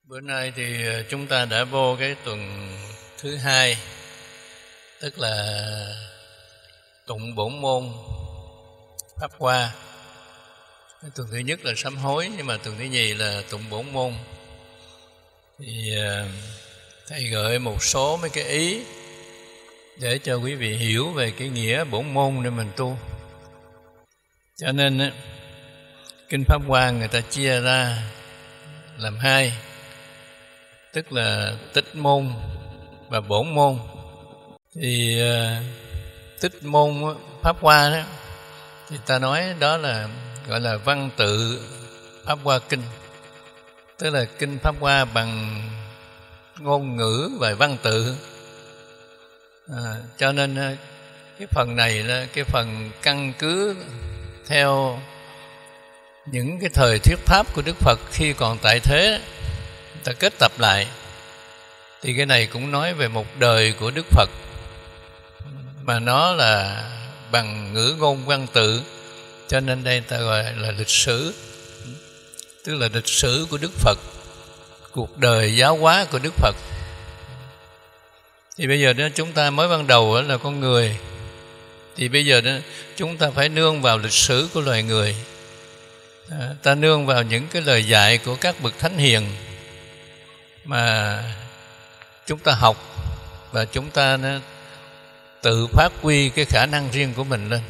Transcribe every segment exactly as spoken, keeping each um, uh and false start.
Bữa nay thì chúng ta đã vô cái tuần thứ hai, tức là tụng bổn môn Pháp Hoa. Cái tuần thứ nhất là sám hối, nhưng mà tuần thứ nhì là tụng bổn môn. Thì thầy gợi một số mấy cái ý để cho quý vị hiểu về cái nghĩa bổn môn để mình tu. Cho nên Kinh Pháp Hoa người ta chia ra làm hai, tức là tích môn và bổn môn. Thì uh, tích môn Pháp Hoa đó thì ta nói đó là gọi là văn tự Pháp Hoa Kinh, tức là Kinh Pháp Hoa bằng ngôn ngữ và văn tự. À, cho nên cái phần này là cái phần căn cứ theo những cái thời thuyết pháp của Đức Phật khi còn tại thế, ta kết tập lại. Thì cái này cũng nói về một đời của Đức Phật, mà nó là bằng ngữ ngôn văn tự, cho nên đây ta gọi là lịch sử, tức là lịch sử của Đức Phật, cuộc đời giáo hóa của Đức Phật. Thì bây giờ đó chúng ta mới ban đầu là con người, thì bây giờ đó chúng ta phải nương vào lịch sử của loài người, à, ta nương vào những cái lời dạy của các bậc thánh hiền mà chúng ta học, và chúng ta nó tự phát huy cái khả năng riêng của mình lên.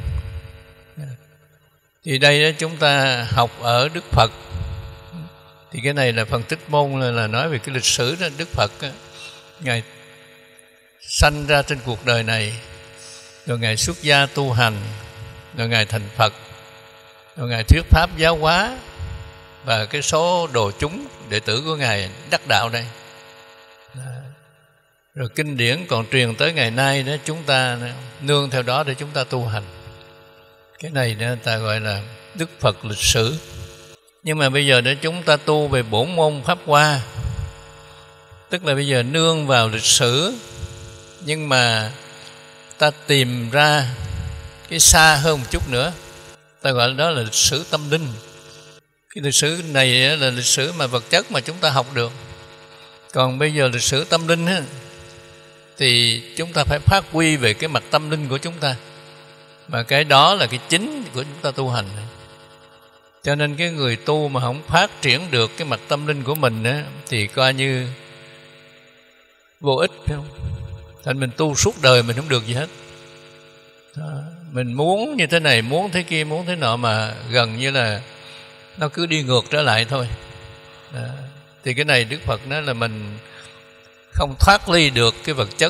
Thì đây đó chúng ta học ở Đức Phật, thì cái này là phần tích môn, là, là nói về cái lịch sử đó. Đức Phật đó, Ngài sanh ra trên cuộc đời này, rồi Ngài xuất gia tu hành, rồi Ngài thành Phật, rồi Ngài thuyết pháp giáo hóa, và cái số đồ chúng đệ tử của Ngài đắc đạo đây. Rồi kinh điển còn truyền tới ngày nay đó, chúng ta nương theo đó để chúng ta tu hành. Cái này đó ta gọi là Đức Phật lịch sử. Nhưng mà bây giờ để chúng ta tu về bổn môn Pháp Hoa, tức là bây giờ nương vào lịch sử, nhưng mà ta tìm ra cái xa hơn một chút nữa, ta gọi đó là lịch sử tâm linh. Cái lịch sử này là lịch sử mà vật chất mà chúng ta học được. Còn bây giờ lịch sử tâm linh á, thì chúng ta phải phát huy về cái mặt tâm linh của chúng ta, mà cái đó là cái chính của chúng ta tu hành. Cho nên cái người tu mà không phát triển được cái mặt tâm linh của mình á, thì coi như vô ích, phải không? Thành mình tu suốt đời mình không được gì hết. Mình muốn như thế này, muốn thế kia, muốn thế nọ, mà gần như là nó cứ đi ngược trở lại thôi. Đó. Thì cái này Đức Phật nói là mình không thoát ly được cái vật chất,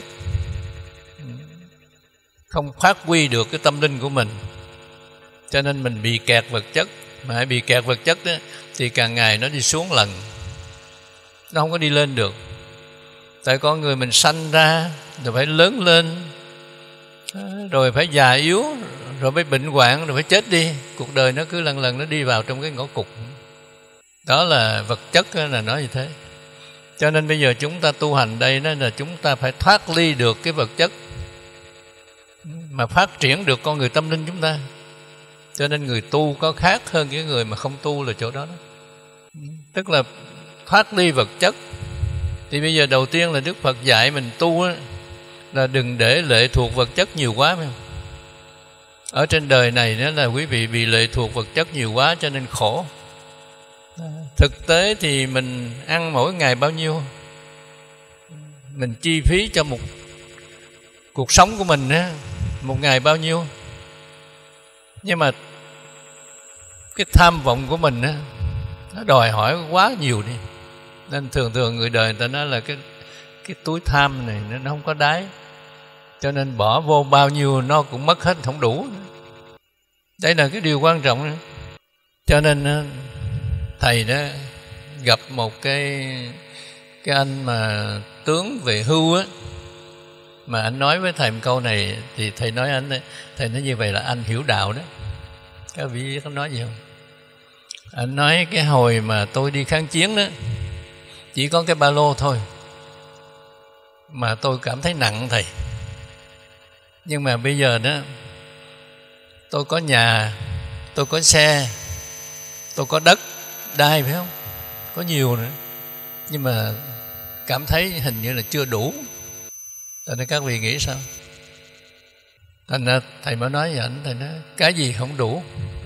không phát huy được cái tâm linh của mình, cho nên mình bị kẹt vật chất. Mà hãy bị kẹt vật chất đó, thì càng ngày nó đi xuống lần, nó không có đi lên được. Tại con người mình sanh ra rồi phải lớn lên, rồi phải già yếu, rồi phải bệnh hoạn, rồi phải chết đi. Cuộc đời nó cứ lần lần nó đi vào trong cái ngõ cụt. Đó là vật chất, đó là nói như thế. Cho nên bây giờ chúng ta tu hành đây đó là chúng ta phải thoát ly được cái vật chất, mà phát triển được con người tâm linh chúng ta. Cho nên người tu có khác hơn cái người mà không tu là chỗ đó, đó. Tức là thoát ly vật chất. Thì bây giờ đầu tiên là Đức Phật dạy mình tu á, là đừng để lệ thuộc vật chất nhiều quá, phải không? Ở trên đời này đó là quý vị bị lệ thuộc vật chất nhiều quá cho nên khổ. Thực tế thì mình ăn mỗi ngày bao nhiêu, mình chi phí cho một cuộc sống của mình á, một ngày bao nhiêu. Nhưng mà cái tham vọng của mình á, nó đòi hỏi quá nhiều đi. Nên thường thường người đời người ta nói là cái, cái túi tham này nó không có đáy, cho nên bỏ vô bao nhiêu nó cũng mất hết, không đủ. Đây là cái điều quan trọng nữa. Cho nên thầy đó gặp một cái cái anh mà tướng về hưu á, mà anh nói với thầy một câu này, thì thầy nói anh thầy nói như vậy là anh hiểu đạo đó. Các vị biết anh nói gì không? Anh nói cái hồi mà tôi đi kháng chiến đó, chỉ có cái ba lô thôi mà tôi cảm thấy nặng thầy. Nhưng mà bây giờ đó, tôi có nhà, tôi có xe, tôi có đất đai, phải không? Có nhiều nữa. nhưng mà cảm thấy hình như là chưa đủ. Cho nên các vị nghĩ sao? Thành ra thầy mới nói với ảnh, thầy nói cái gì không đủ,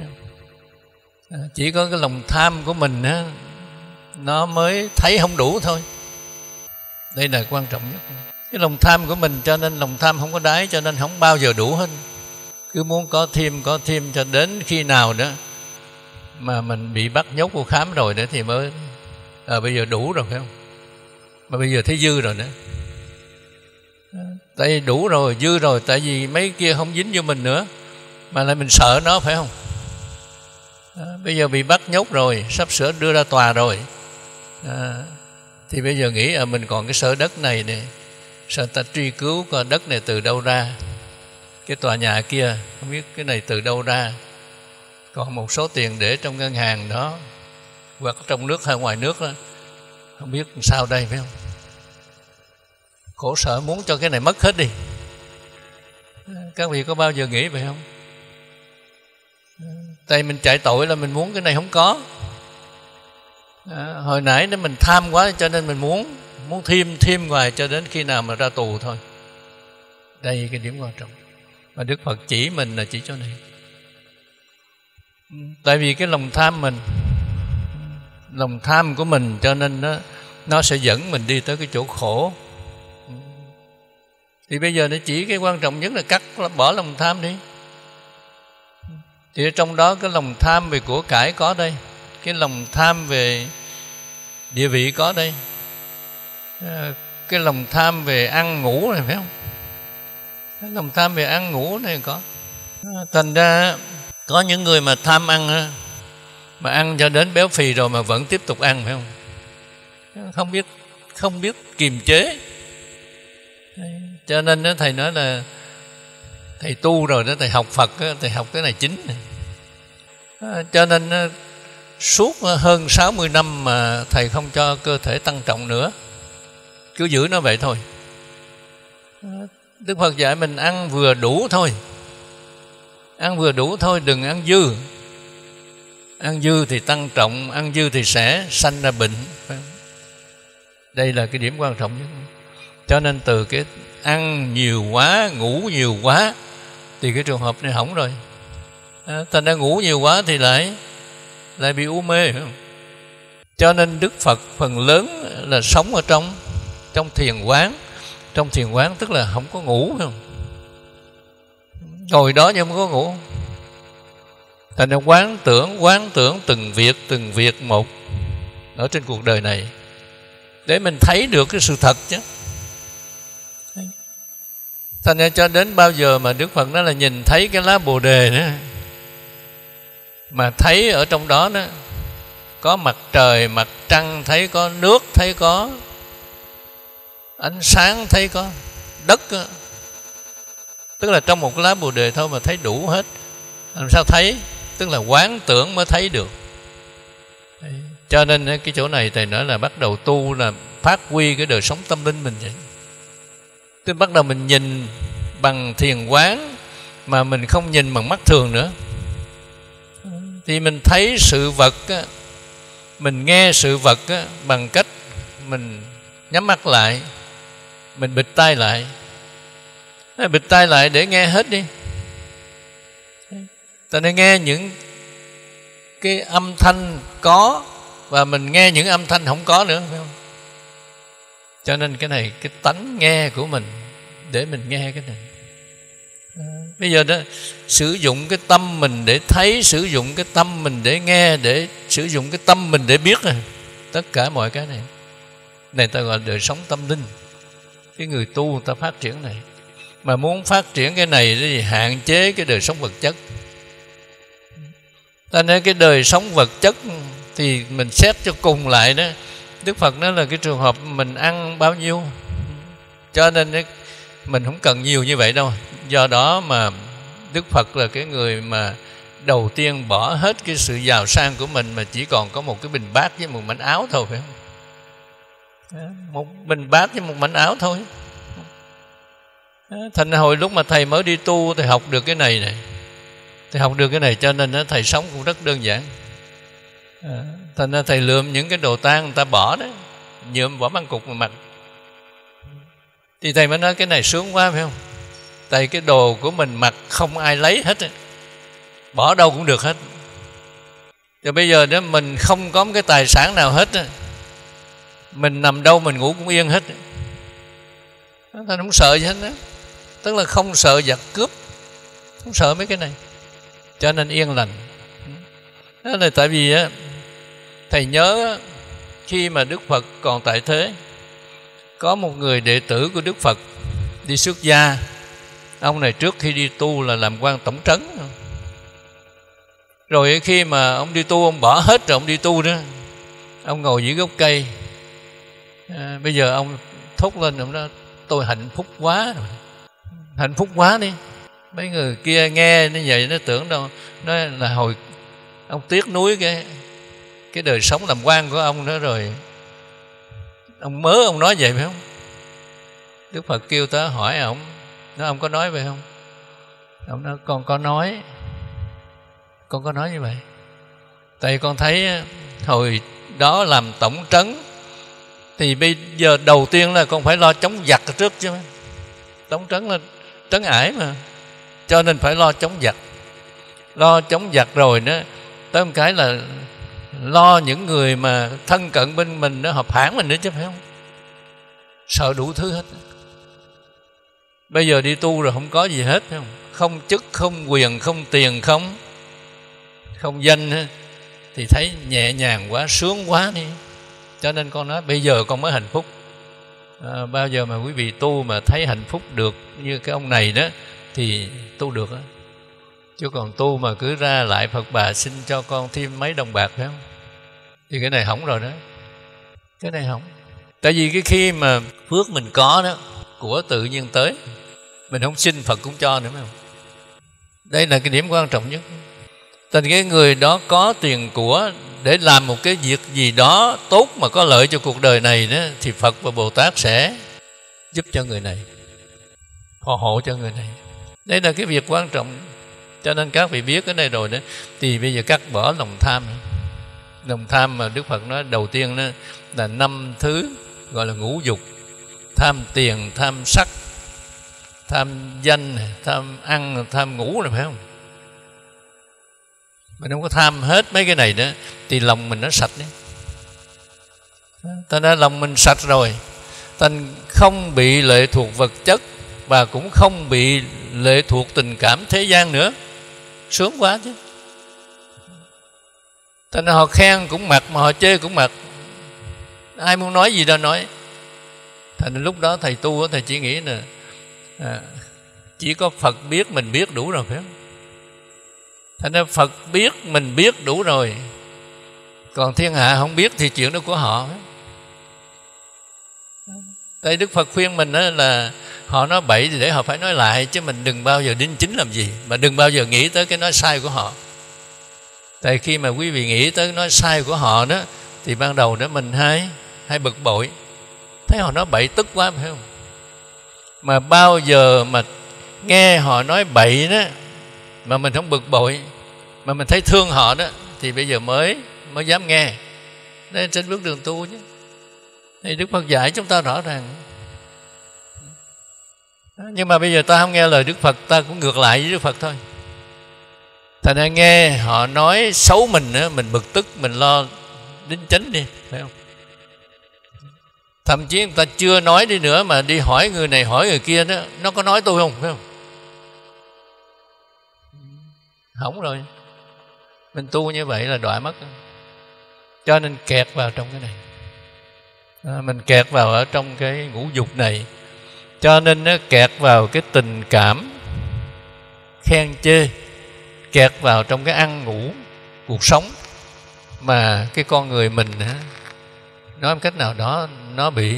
chỉ có cái lòng tham của mình á, nó mới thấy không đủ thôi. Đây là quan trọng nhất. Cái lòng tham của mình, cho nên lòng tham không có đáy, cho nên không bao giờ đủ hết. Cứ muốn có thêm, có thêm cho đến khi nào đó mà mình bị bắt nhốt vô khám rồi nữa thì mới à, bây giờ đủ rồi phải không? Mà bây giờ thấy dư rồi nữa. Tại vì đủ rồi, dư rồi, tại vì mấy kia không dính vô mình nữa, mà lại mình sợ nó phải không? À, bây giờ bị bắt nhốt rồi, sắp sửa đưa ra tòa rồi, à, thì bây giờ nghĩ à, mình còn cái sở đất này nè, sao ta truy cứu coi đất này từ đâu ra, cái tòa nhà kia không biết cái này từ đâu ra, còn một số tiền để trong ngân hàng đó hoặc trong nước hay ngoài nước đó, không biết sao đây phải không? Khổ sở muốn cho cái này mất hết đi. Các vị có bao giờ nghĩ vậy không? Tại mình chạy tội là mình muốn cái này không có. À, hồi nãy nếu mình tham quá cho nên mình muốn muốn thêm thêm ngoài cho đến khi nào mà ra tù thôi. Đây cái điểm quan trọng mà Đức Phật chỉ mình là chỉ chỗ này. Tại vì cái lòng tham mình, lòng tham của mình, cho nên nó nó sẽ dẫn mình đi tới cái chỗ khổ. Thì bây giờ nó chỉ cái quan trọng nhất là cắt bỏ lòng tham đi. Thì ở trong đó cái lòng tham về của cải có đây, cái lòng tham về địa vị có đây, cái lòng tham về ăn ngủ này phải không? Cái lòng tham về ăn ngủ này có. Thành ra có những người mà tham ăn, mà ăn cho đến béo phì rồi mà vẫn tiếp tục ăn phải không? Không biết không biết kiềm chế. Cho nên thầy nói là thầy tu rồi đó, thầy học Phật đó, thầy học cái này chính này. Cho nên suốt hơn sáu mươi năm mà thầy không cho cơ thể tăng trọng nữa, cứ giữ nó vậy thôi. Đức Phật dạy mình ăn vừa đủ thôi, ăn vừa đủ thôi, đừng ăn dư. Ăn dư thì tăng trọng, ăn dư thì sẽ sanh ra bệnh. Đây là cái điểm quan trọng nhất. Cho nên từ cái ăn nhiều quá, ngủ nhiều quá thì cái trường hợp này hỏng rồi. À, thành ra ngủ nhiều quá thì lại lại bị u mê. Cho nên Đức Phật phần lớn là sống ở trong trong thiền quán. Trong thiền quán tức là không có ngủ, phải không? Ngồi đó nhưng không có ngủ. Thành ra quán tưởng, quán tưởng từng việc, từng việc một ở trên cuộc đời này để mình thấy được cái sự thật chứ. Thành ra cho đến bao giờ mà Đức Phật nói là nhìn thấy cái lá Bồ Đề đó, mà thấy ở trong đó đó có mặt trời, mặt trăng, thấy có nước, thấy có ánh sáng, thấy có đất đó. Tức là trong một lá Bồ Đề thôi mà thấy đủ hết. Làm sao thấy? Tức là quán tưởng mới thấy được. Cho nên cái chỗ này thầy nói là bắt đầu tu là phát huy cái đời sống tâm linh mình vậy. Tức bắt đầu mình nhìn bằng thiền quán mà mình không nhìn bằng mắt thường nữa. Thì mình thấy sự vật á, mình nghe sự vật á, bằng cách mình nhắm mắt lại, mình bịt tai lại. Bịt tai lại để nghe hết đi. Ta nên nghe những cái âm thanh có và mình nghe những âm thanh không có nữa, phải không? Cho nên cái này, cái tánh nghe của mình để mình nghe cái này. À, bây giờ đó sử dụng cái tâm mình để thấy, sử dụng cái tâm mình để nghe, để sử dụng cái tâm mình để biết này. Tất cả mọi cái này này ta gọi là đời sống tâm linh. Cái người tu ta phát triển này. Mà muốn phát triển cái này thì hạn chế cái đời sống vật chất. Ta nói cái đời sống vật chất thì mình xét cho cùng lại đó, Đức Phật nói là cái trường hợp mình ăn bao nhiêu, cho nên mình không cần nhiều như vậy đâu. Do đó mà Đức Phật là cái người mà đầu tiên bỏ hết cái sự giàu sang của mình mà chỉ còn có một cái bình bát với một mảnh áo thôi, phải không? Một bình bát với một mảnh áo thôi. Thành hồi lúc mà thầy mới đi tu thầy học được cái này này, thầy học được cái này cho nên thầy sống cũng rất đơn giản. Thành ra thầy lượm những cái đồ tang người ta bỏ đấy, nhuộm vỏ măng cục mà mặc. Thì thầy mới nói cái này sướng quá phải không? Tại cái đồ của mình mặc không ai lấy hết, bỏ đâu cũng được hết. Rồi bây giờ nếu mình không có một cái tài sản nào hết, mình nằm đâu mình ngủ cũng yên hết. Ta không sợ gì hết đó. Tức là không sợ giặc cướp, không sợ mấy cái này, cho nên yên lành. Đó là tại vì thầy nhớ khi mà Đức Phật còn tại thế, có một người đệ tử của Đức Phật đi xuất gia. Ông này trước khi đi tu là làm quan tổng trấn. Rồi khi mà ông đi tu, ông bỏ hết rồi ông đi tu đó, ông ngồi dưới gốc cây. à, Bây giờ ông thốt lên, ông nói tôi hạnh phúc quá rồi. Hạnh phúc quá đi. Mấy người kia nghe như vậy nó tưởng đâu nói là hồi ông tiếc nuối cái cái đời sống làm quan của ông đó, rồi ông mớ ông nói vậy phải không? Đức Phật kêu tới hỏi ông, nói ông có nói vậy không? Ông nói con có nói, con có nói như vậy. Tại con thấy hồi đó làm tổng trấn thì bây giờ đầu tiên là con phải lo chống giặc trước chứ. Tổng trấn là trấn ải mà, cho nên phải lo chống giặc. Lo chống giặc rồi đó, tới một cái là lo những người mà thân cận bên mình nó hợp hãng mình nữa chứ phải không? Sợ đủ thứ hết. Bây giờ đi tu rồi không có gì hết phải không? Không chức, không quyền, không tiền, không không danh, thì thấy nhẹ nhàng quá, sướng quá đi. Cho nên con nói bây giờ con mới hạnh phúc. à, Bao giờ mà quý vị tu mà thấy hạnh phúc được như cái ông này đó thì tu được đó. Chứ còn tu mà cứ ra lại Phật bà xin cho con thêm mấy đồng bạc phải không? Thì cái này hỏng rồi đó. Cái này hỏng. Tại vì cái khi mà phước mình có đó, của tự nhiên tới, mình không xin Phật cũng cho nữa phải không? Đây là cái điểm quan trọng nhất. Thành cái người đó có tiền của để làm một cái việc gì đó tốt mà có lợi cho cuộc đời này đó, thì Phật và Bồ Tát sẽ giúp cho người này, phò hộ cho người này. Đây là cái việc quan trọng. Cho nên các vị biết cái này rồi đó, thì bây giờ cắt bỏ lòng tham. Lòng tham mà Đức Phật nói đầu tiên đó là năm thứ gọi là ngũ dục: tham tiền, tham sắc, tham danh, tham ăn, tham ngủ rồi phải không? Mình không có tham hết mấy cái này nữa thì lòng mình nó sạch đấy. Ta đã lòng mình sạch rồi, thành không bị lệ thuộc vật chất và cũng không bị lệ thuộc tình cảm thế gian nữa. Sướng quá chứ. Thành họ khen cũng mặc, mà họ chê cũng mặc. Ai muốn nói gì đâu nói. Thành lúc đó thầy tu thầy chỉ nghĩ là à, chỉ có Phật biết mình biết đủ rồi phải không? Thành ra Phật biết mình biết đủ rồi, còn thiên hạ không biết thì chuyện đó của họ. Tại Đức Phật khuyên mình đó là họ nói bậy thì để họ phải nói lại, chứ mình đừng bao giờ đính chính làm gì, mà đừng bao giờ nghĩ tới cái nói sai của họ. Tại khi mà quý vị nghĩ tới nói sai của họ đó, thì ban đầu đó mình hay hay bực bội, thấy họ nói bậy tức quá phải không? Mà bao giờ mà nghe họ nói bậy đó mà mình không bực bội, mà mình thấy thương họ đó, thì bây giờ mới mới dám nghe. Đây trên bước đường tu chứ. Thì Đức Phật dạy chúng ta rõ ràng. Nhưng mà bây giờ ta không nghe lời Đức Phật, ta cũng ngược lại với Đức Phật thôi. Thành ra nghe họ nói xấu mình nữa, mình bực tức, mình lo đính chánh đi, phải không? Thậm chí người ta chưa nói đi nữa mà đi hỏi người này hỏi người kia đó, nó có nói tôi không, phải không? Hỏng rồi. Mình tu như vậy là đọa mất. Cho nên kẹt vào trong cái này. À, mình kẹt vào ở trong cái ngũ dục này. Cho nên nó kẹt vào cái tình cảm khen chê, kẹt vào trong cái ăn ngủ cuộc sống, mà cái con người mình nói một cách nào đó nó bị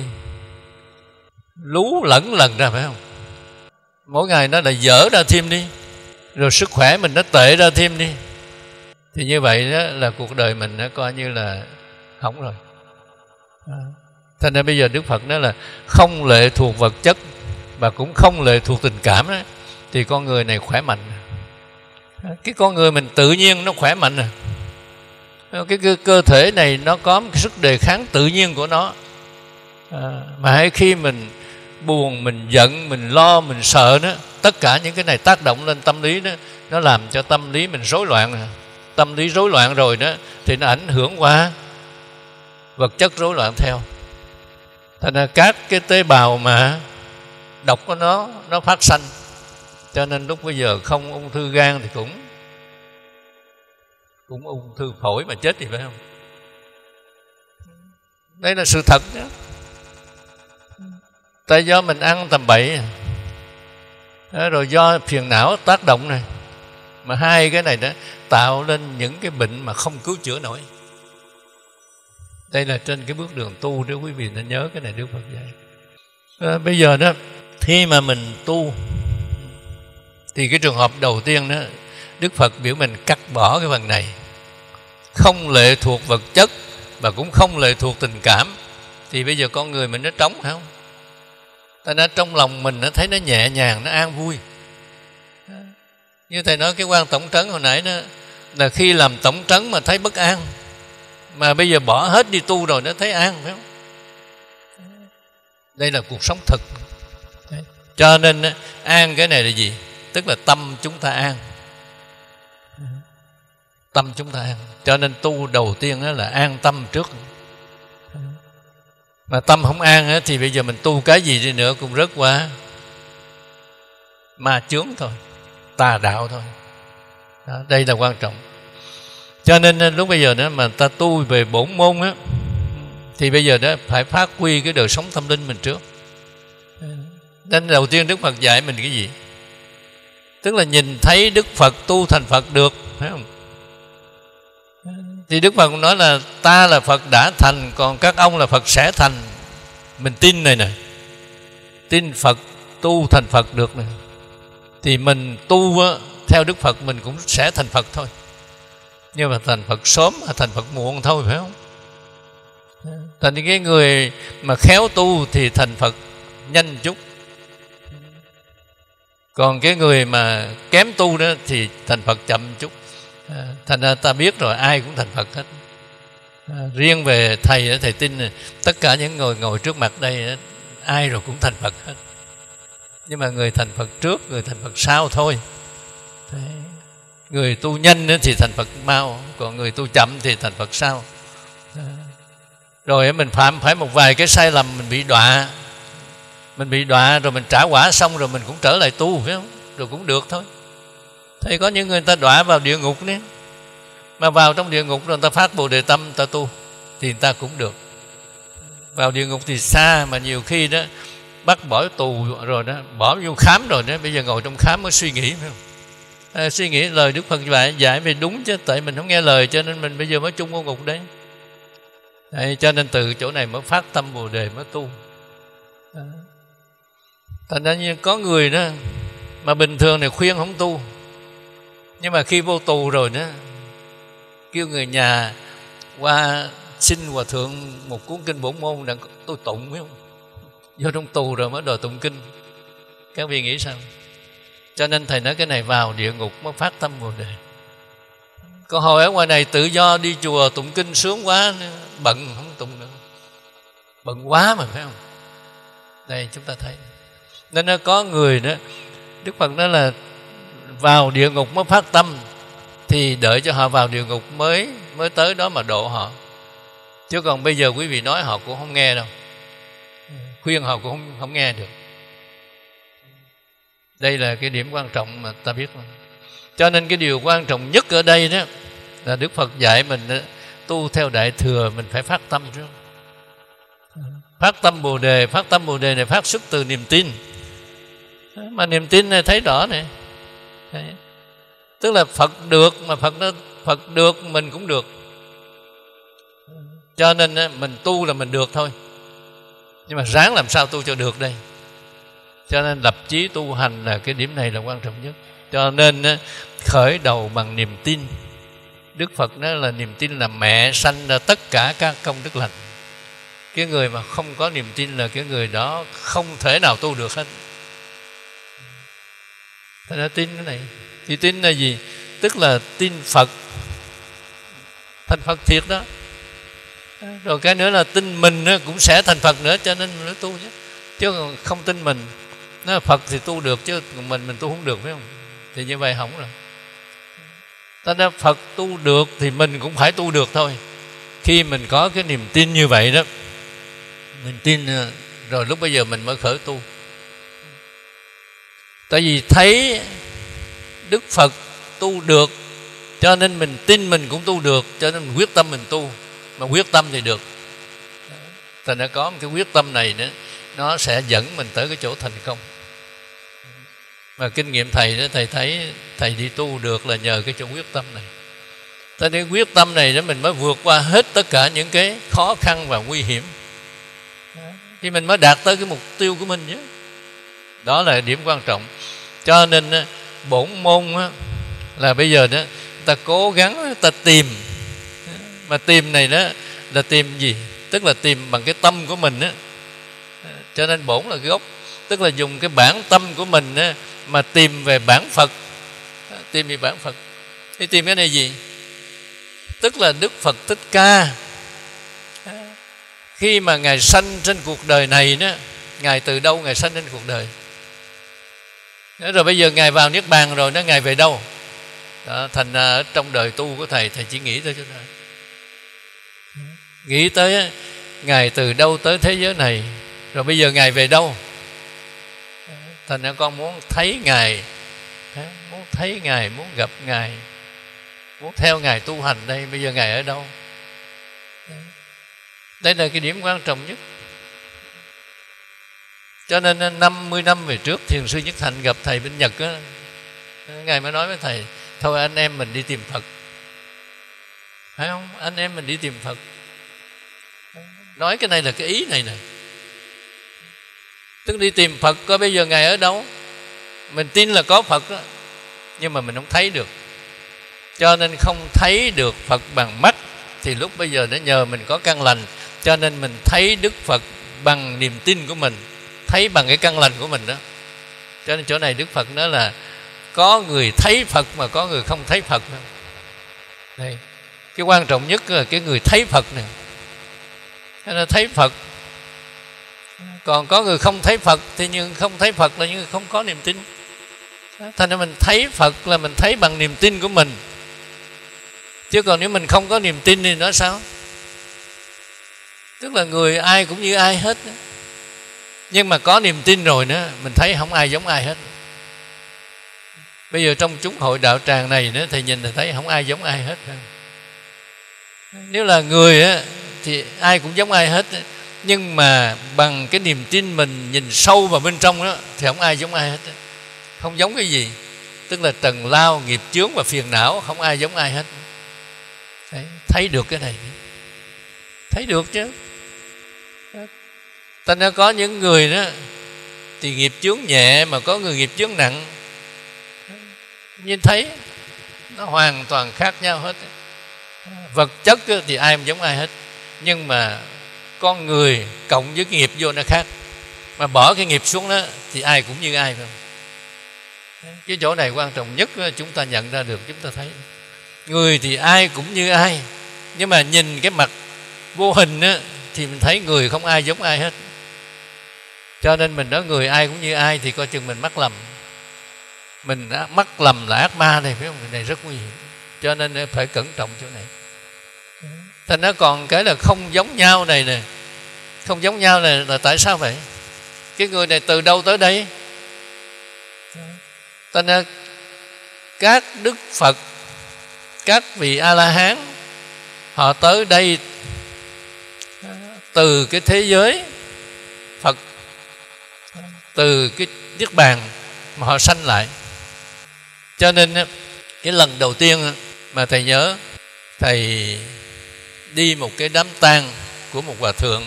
lú lẫn lần ra phải không? Mỗi ngày nó lại dở ra thêm đi, rồi sức khỏe mình nó tệ ra thêm đi, thì như vậy đó là cuộc đời mình nó coi như là hỏng rồi. Thành ra bây giờ Đức Phật nói là không lệ thuộc vật chất và cũng không lệ thuộc tình cảm đó, thì con người này khỏe mạnh. Cái con người mình tự nhiên nó khỏe mạnh. Cái cơ, cơ thể này nó có một cái sức đề kháng tự nhiên của nó. À, mà hãy khi mình buồn, mình giận, mình lo, mình sợ đó, tất cả những cái này tác động lên tâm lý đó, nó làm cho tâm lý mình rối loạn. Tâm lý rối loạn rồi đó thì nó ảnh hưởng qua vật chất rối loạn theo. Thành ra các cái tế bào mà độc của nó nó phát sanh, cho nên lúc bây giờ không ung thư gan thì cũng cũng ung thư phổi mà chết thì phải không? Đây là sự thật đó. Tại do mình ăn tầm bậy, rồi do phiền não tác động này, mà hai cái này đó tạo lên những cái bệnh mà không cứu chữa nổi. Đây là trên cái bước đường tu đó, quý vị nên nhớ cái này Đức Phật dạy. À, bây giờ đó khi mà mình tu thì cái trường hợp đầu tiên đó, Đức Phật biểu mình cắt bỏ cái phần này, không lệ thuộc vật chất và cũng không lệ thuộc tình cảm. Thì bây giờ con người mình nó trống phải không? Tại nó trong lòng mình nó thấy nó nhẹ nhàng, nó an vui. Như thầy nói cái quan tổng trấn hồi nãy đó, là khi làm tổng trấn mà thấy bất an, mà bây giờ bỏ hết đi tu rồi nó thấy an, phải không? Đây là cuộc sống thực. Cho nên an cái này là gì? Tức là tâm chúng ta an. Tâm chúng ta an. Cho nên tu đầu tiên đó là an tâm trước. Mà tâm không an thì bây giờ mình tu cái gì đi nữa cũng rớt qua ma chướng thôi, tà đạo thôi. Đó, đây là quan trọng. Cho nên lúc bây giờ đó mà ta tu về bổn môn á, thì bây giờ đó phải phát huy cái đời sống tâm linh mình trước. Nên đầu tiên Đức Phật dạy mình cái gì? Tức là nhìn thấy Đức Phật tu thành Phật được, phải không? Thì Đức Phật cũng nói là ta là Phật đã thành, còn các ông là Phật sẽ thành. Mình tin này nè, tin Phật tu thành Phật được này, thì mình tu á, theo Đức Phật mình cũng sẽ thành Phật thôi. Nhưng mà thành Phật sớm hay thành Phật muộn thôi, phải không? Thành cái người mà khéo tu thì thành Phật nhanh chút, còn cái người mà kém tu đó thì thành Phật chậm chút. Thành ra ta biết rồi, ai cũng thành Phật hết. À, riêng về thầy, thầy tin tất cả những người ngồi trước mặt đây ai rồi cũng thành Phật hết. Nhưng mà người thành Phật trước, người thành Phật sau thôi. Đấy. Người tu nhanh thì thành Phật mau, còn người tu chậm thì thành Phật sau. Đấy. Rồi mình phạm phải một vài cái sai lầm, mình bị đọa, mình bị đọa rồi mình trả quả xong rồi mình cũng trở lại tu, phải không? Rồi cũng được thôi. Thì có những người ta đọa vào địa ngục đấy, mà vào trong địa ngục rồi người ta phát Bồ Đề tâm, ta tu thì người ta cũng được. Vào địa ngục thì xa, mà nhiều khi đó bắt bỏ tù rồi đó, bỏ vô khám rồi đó, bây giờ ngồi trong khám mới suy nghĩ, phải không? À, suy nghĩ lời Đức Phật dạy, dạy về đúng chứ, tại mình không nghe lời cho nên mình bây giờ mới chung ngô ngục đấy. Đấy. Cho nên từ chỗ này mới phát tâm Bồ Đề mới tu. Đó. Thành ra như có người đó mà bình thường này khuyên không tu, nhưng mà khi vô tù rồi đó, kêu người nhà qua xin hòa thượng một cuốn kinh bổn môn để tôi tụng, phải không? Vô trong tù rồi mới đòi tụng kinh. Các vị nghĩ sao? Cho nên thầy nói cái này vào địa ngục mới phát tâm Bồ Đề. Còn hồi ở ngoài này tự do đi chùa tụng kinh sướng quá, bận không tụng nữa, bận quá mà, phải không? Đây chúng ta thấy. Nên nó có người đó, Đức Phật nói là vào địa ngục mới phát tâm, thì đợi cho họ vào địa ngục mới mới tới đó mà độ họ. Chứ còn bây giờ quý vị nói họ cũng không nghe đâu, khuyên họ cũng không, không nghe được. Đây là cái điểm quan trọng mà ta biết. Cho nên cái điều quan trọng nhất ở đây đó là Đức Phật dạy mình đó, tu theo Đại Thừa mình phải phát tâm trước. Phát tâm Bồ Đề, phát tâm Bồ Đề này phát xuất từ niềm tin. Mà niềm tin này thấy rõ này. Đấy. Tức là Phật được, mà Phật nó Phật được mình cũng được. Cho nên mình tu là mình được thôi. Nhưng mà ráng làm sao tu cho được đây. Cho nên lập chí tu hành là cái điểm này là quan trọng nhất. Cho nên khởi đầu bằng niềm tin. Đức Phật nói là niềm tin là mẹ sanh ra tất cả các công đức lành. Cái người mà không có niềm tin là cái người đó không thể nào tu được hết. Thế nên tin cái này. Thì tin là gì? Tức là tin Phật, thành Phật thiệt đó. Rồi cái nữa là tin mình cũng sẽ thành Phật nữa, cho nên mình mới tu chứ. Chứ không tin mình, nó là Phật thì tu được, chứ mình mình tu không được, phải không? Thì như vậy hỏng rồi. Ta ra Phật tu được thì mình cũng phải tu được thôi. Khi mình có cái niềm tin như vậy đó, mình tin rồi lúc bây giờ mình mới khởi tu. Tại vì thấy Đức Phật tu được, cho nên mình tin mình cũng tu được, cho nên mình quyết tâm mình tu. Mà quyết tâm thì được. Thành ra có một cái quyết tâm này nữa, nó sẽ dẫn mình tới cái chỗ thành công. Mà kinh nghiệm thầy đó, thầy thấy thầy đi tu được là nhờ cái chỗ quyết tâm này. Tại nên quyết tâm này đó mình mới vượt qua hết tất cả những cái khó khăn và nguy hiểm, thì mình mới đạt tới cái mục tiêu của mình chứ. Đó là điểm quan trọng. Cho nên bổn môn là bây giờ đó ta cố gắng ta tìm. Mà tìm này đó là tìm gì? Tức là tìm bằng cái tâm của mình đó. Cho nên bổn là gốc, tức là dùng cái bản tâm của mình đó, mà tìm về bản Phật. Tìm về bản Phật. Thì tìm cái này gì? Tức là Đức Phật Thích Ca, khi mà Ngài sanh trên cuộc đời này đó, Ngài từ đâu Ngài sanh trên cuộc đời? Rồi bây giờ Ngài vào Niết Bàn rồi, nó Ngài về đâu? Đó, thành ra ở trong đời tu của Thầy, Thầy chỉ nghĩ tới cho Thầy. Nghĩ tới Ngài từ đâu tới thế giới này, rồi bây giờ Ngài về đâu? Thành ra con muốn thấy Ngài, muốn thấy Ngài, muốn gặp Ngài, muốn theo Ngài tu hành đây. Bây giờ Ngài ở đâu? Đây là cái điểm quan trọng nhất. Cho nên năm mươi năm về trước, Thiền sư Nhất Hạnh gặp Thầy bên Nhật á, Ngài mới nói với Thầy: thôi anh em mình đi tìm Phật. Phải không? Anh em mình đi tìm Phật. Nói cái này là cái ý này nè. Tức đi tìm Phật, coi bây giờ Ngài ở đâu. Mình tin là có Phật đó, nhưng mà mình không thấy được. Cho nên không thấy được Phật bằng mắt, thì lúc bây giờ nó nhờ mình có căn lành, cho nên mình thấy Đức Phật bằng niềm tin của mình, thấy bằng cái căn lành của mình đó. Cho nên chỗ này Đức Phật nói là có người thấy Phật mà có người không thấy Phật. Đây, cái quan trọng nhất là cái người thấy Phật này. Thế là thấy Phật. Còn có người không thấy Phật, thì nhưng không thấy Phật là những không có niềm tin. Thành ra mình thấy Phật là mình thấy bằng niềm tin của mình. Chứ còn nếu mình không có niềm tin thì nói sao? Tức là người ai cũng như ai hết. Nhưng mà có niềm tin rồi nữa, mình thấy không ai giống ai hết. Bây giờ trong chúng hội đạo tràng này nữa, Thầy nhìn thì thấy không ai giống ai hết. Nếu là người á, thì ai cũng giống ai hết. Nhưng mà bằng cái niềm tin mình nhìn sâu vào bên trong đó, thì không ai giống ai hết. Không giống cái gì? Tức là trần lao, nghiệp chướng và phiền não, không ai giống ai hết. Đấy, thấy được cái này. Thấy được chứ. Thành ra có những người đó thì nghiệp chướng nhẹ, mà có người nghiệp chướng nặng. Nhìn thấy nó hoàn toàn khác nhau hết. Vật chất thì ai cũng giống ai hết, nhưng mà con người cộng với cái nghiệp vô nó khác. Mà bỏ cái nghiệp xuống đó thì ai cũng như ai, phải không? Cái chỗ này quan trọng nhất chúng ta nhận ra được, chúng ta thấy người thì ai cũng như ai, nhưng mà nhìn cái mặt vô hình á, thì mình thấy người không ai giống ai hết. Cho nên mình nói người ai cũng như ai thì coi chừng mình mắc lầm. Mình đã mắc lầm là ác ma này, phải không? Cái này rất nguy hiểm. Cho nên phải cẩn trọng chỗ này. Thành nó còn cái là không giống nhau này nè. Không giống nhau này là tại sao vậy? Cái người này từ đâu tới đây? Thành ra các Đức Phật, các vị A-la-hán, họ tới đây từ cái thế giới Phật, từ cái Niết Bàn mà họ sanh lại. Cho nên cái lần đầu tiên mà Thầy nhớ, Thầy đi một cái đám tang của một hòa thượng.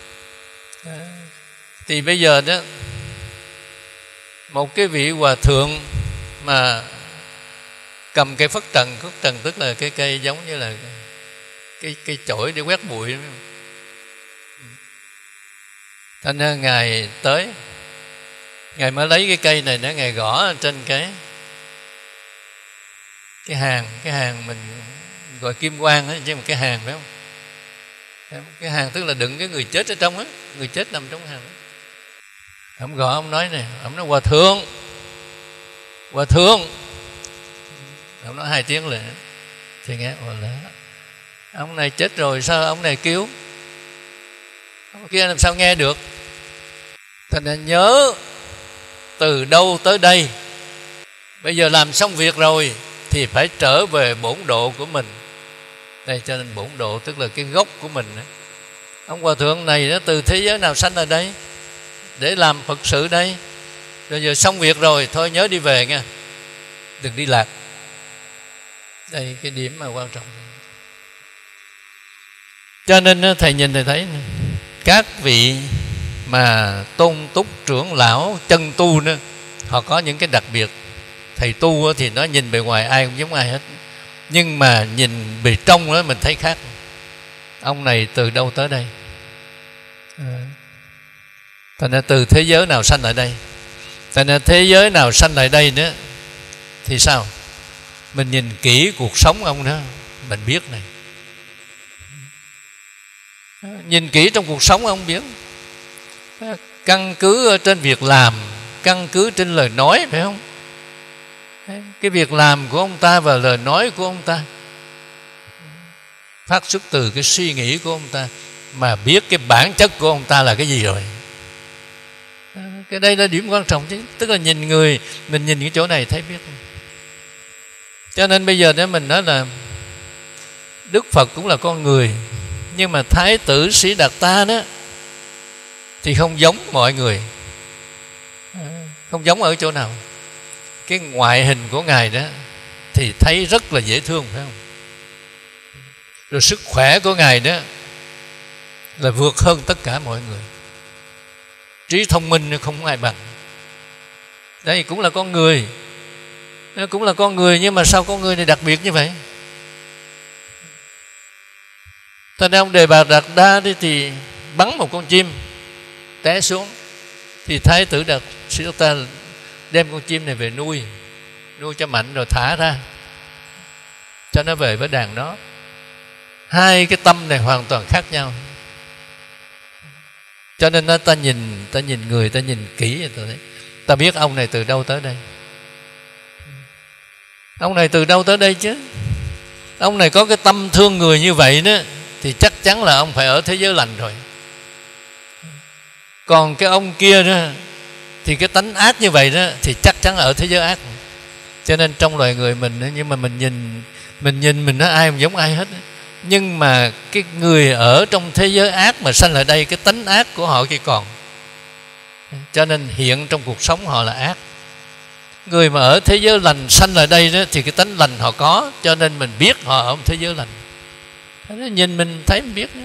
Thì bây giờ đó, một cái vị hòa thượng mà cầm cây phất trần. Phất trần tức là cái cây giống như là cái cây chổi để quét bụi. Thành ra Ngài tới, Ngài mới lấy cái cây này để Ngài gõ trên cái cái hàng, cái hàng mình gọi kim quang ấy, chứ một cái hàng, phải không? Cái hang tức là đựng cái người chết ở trong á, người chết nằm trong hang. Ông gọi ông nói nè, ông nói hòa thượng, hòa thượng. Ông nói hai tiếng liền. Thì nghe ồ là ông này chết rồi sao ông này kêu? Ông kia làm sao nghe được? Thành ra nhớ từ đâu tới đây. Bây giờ làm xong việc rồi thì phải trở về bổn độ của mình. Đây cho nên bổn độ tức là cái gốc của mình. Ông hòa thượng này nó từ thế giới nào sanh ở đây để làm Phật sự đây. Rồi giờ xong việc rồi thôi nhớ đi về nha, đừng đi lạc. Đây cái điểm mà quan trọng. Cho nên thầy nhìn thầy thấy các vị mà tôn túc trưởng lão chân tu nữa, họ có những cái đặc biệt. Thầy tu thì nó nhìn bề ngoài ai cũng giống ai hết, nhưng mà nhìn bề trong đó mình thấy khác. Ông này từ đâu tới đây? Thành ra từ thế giới nào sanh lại đây? Thành ra thế giới nào sanh lại đây nữa thì sao? Mình nhìn kỹ cuộc sống ông đó mình biết này. Nhìn kỹ trong cuộc sống ông biết. Căn cứ trên việc làm, căn cứ trên lời nói, phải không? Cái việc làm của ông ta và lời nói của ông ta phát xuất từ cái suy nghĩ của ông ta, mà biết cái bản chất của ông ta là cái gì rồi. Cái đây là điểm quan trọng chứ. Tức là nhìn người, mình nhìn cái chỗ này thấy biết. Cho nên bây giờ nếu mình nói là Đức Phật cũng là con người, nhưng mà Thái tử Sĩ Đạt Ta đó thì không giống mọi người. Không giống ở chỗ nào? Cái ngoại hình của Ngài đó thì thấy rất là dễ thương, phải không? Rồi sức khỏe của Ngài đó là vượt hơn tất cả mọi người. Trí thông minh không ai bằng. Đây cũng là con người, cũng là con người, nhưng mà sao con người này đặc biệt như vậy? Thành ra ông Đề Bà Đạt Đa đi thì bắn một con chim té xuống, thì Thái tử Đạt Sĩ Đạt Ta đem con chim này về nuôi, nuôi cho mạnh rồi thả ra cho nó về với đàn đó. Hai cái tâm này hoàn toàn khác nhau. Cho nên ta nhìn, ta nhìn người, ta nhìn kỹ, ta, thấy, ta biết ông này từ đâu tới đây. Ông này từ đâu tới đây chứ? Ông này có cái tâm thương người như vậy đó, thì chắc chắn là ông phải ở thế giới lành rồi. Còn cái ông kia đó thì cái tánh ác như vậy đó thì chắc chắn là ở thế giới ác. Cho nên trong loài người mình đó, nhưng mà mình nhìn mình nhìn mình nói ai không giống ai hết. Nhưng mà cái người ở trong thế giới ác mà sanh lại đây, cái tánh ác của họ chỉ còn. Cho nên hiện trong cuộc sống họ là ác. Người mà ở thế giới lành sanh lại đây đó thì cái tánh lành họ có, cho nên mình biết họ ở thế giới lành. Nhìn mình thấy mình biết đó.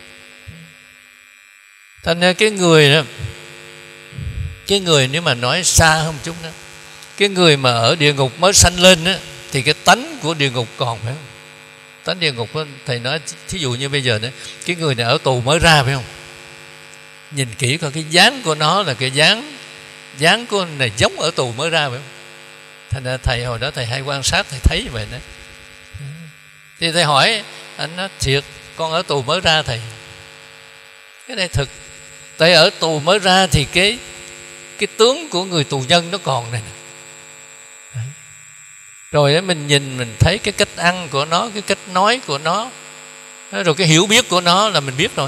Thành ra cái người đó, cái người nếu mà nói xa hơn chút đó, cái người mà ở địa ngục mới sanh lên đó, thì cái tánh của địa ngục còn, phải không? Tánh địa ngục đó, thầy nói thí dụ như bây giờ đó, cái người này ở tù mới ra, phải không? Nhìn kỹ coi cái dáng của nó là cái dáng dáng của này giống ở tù mới ra, phải không? Thành ra thầy hồi đó thầy hay quan sát, thầy thấy như vậy đó. Thì thầy hỏi anh nói thiệt, con ở tù mới ra thầy? Cái này thực. Tại ở tù mới ra thì cái cái tướng của người tù nhân nó còn này. Đấy. Rồi đó mình nhìn mình thấy cái cách ăn của nó, cái cách nói của nó, rồi cái hiểu biết của nó là mình biết rồi.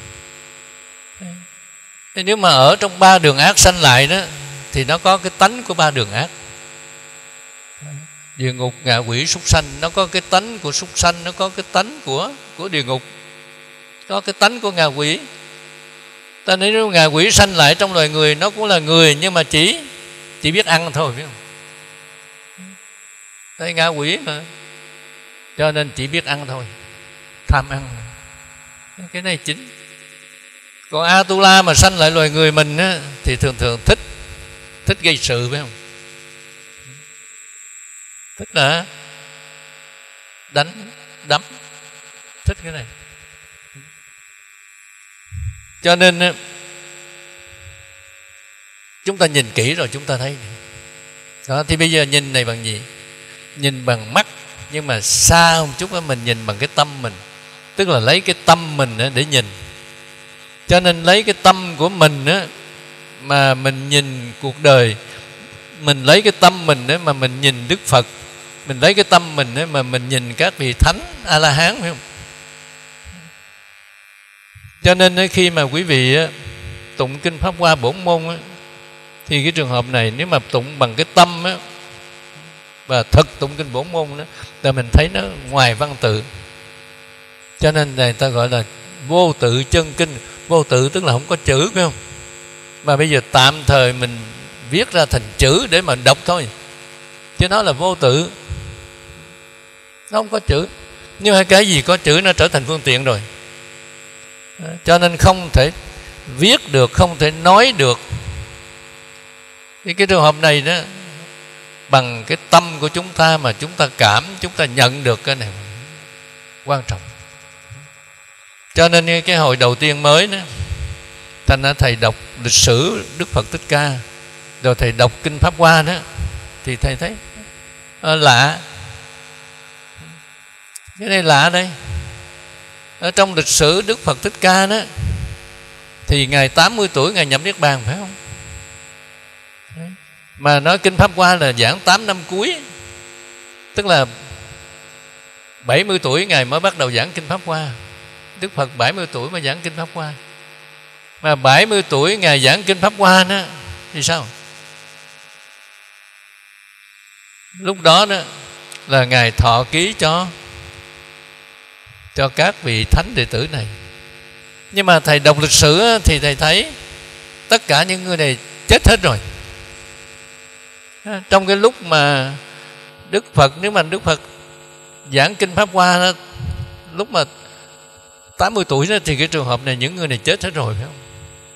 Thế nếu mà ở trong ba đường ác sanh lại đó thì nó có cái tánh của ba đường ác. Địa ngục, ngạ quỷ, súc sanh, nó có cái tánh của súc sanh, nó có cái tánh của của địa ngục, có cái tánh của ngạ quỷ. Ta nói nếu ngạ quỷ sanh lại trong loài người, nó cũng là người nhưng mà chỉ chỉ biết ăn thôi, biết không? Đây ngạ quỷ mà, cho nên chỉ biết ăn thôi, tham ăn. Cái này chính. Còn Atula mà sanh lại loài người mình á, thì thường thường thích thích gây sự, phải không? Thích là đánh, đấm, thích cái này. Cho nên chúng ta nhìn kỹ rồi chúng ta thấy đó. Thì bây giờ nhìn này bằng gì? Nhìn bằng mắt, nhưng mà xa một chút đó, mình nhìn bằng cái tâm mình. tức là lấy cái tâm mình để nhìn. Cho nên lấy cái tâm của mình á mà mình nhìn cuộc đời, mình lấy cái tâm mình để mà mình nhìn Đức Phật, mình lấy cái tâm mình để mà mình nhìn các vị thánh A La Hán, phải không? Cho nên khi mà quý vị tụng kinh Pháp Hoa bổn môn á, thì cái trường hợp này nếu mà tụng bằng cái tâm á, và thực tụng kinh bổn môn đó, thì mình thấy nó ngoài văn tự. Cho nên này ta gọi là vô tự chân kinh. Vô tự tức là không có chữ, phải không? Mà bây giờ tạm thời mình viết ra thành chữ để mà đọc thôi, chứ nó là vô tự, nó không có chữ. Nhưng mà cái gì có chữ nó trở thành phương tiện rồi, cho nên không thể viết được, không thể nói được. Thì cái trường hợp này đó, bằng cái tâm của chúng ta mà chúng ta cảm, chúng ta nhận được cái này quan trọng. Cho nên cái hồi đầu tiên mới đó, thành ra thầy đọc lịch sử Đức Phật Thích Ca, rồi thầy đọc kinh Pháp Hoa đó, thì thầy thấy à, lạ. Cái này lạ đây. Ở trong lịch sử Đức Phật Thích Ca đó, thì Ngài tám mươi tuổi Ngài nhập Niết Bàn, phải không? Mà nói kinh Pháp Hoa là giảng tám năm cuối, tức là bảy mươi tuổi Ngài mới bắt đầu giảng kinh Pháp Hoa. Đức Phật bảy mươi tuổi mới giảng kinh Pháp Hoa. Mà bảy mươi tuổi Ngài giảng kinh Pháp Hoa đó, thì sao? Lúc đó đó là Ngài thọ ký cho cho các vị thánh đệ tử này. Nhưng mà thầy đọc lịch sử thì thầy thấy tất cả những người này chết hết rồi. Trong cái lúc mà Đức Phật, nếu mà Đức Phật giảng kinh Pháp Hoa đó, lúc mà tám mươi tuổi đó, thì cái trường hợp này những người này chết hết rồi, phải không?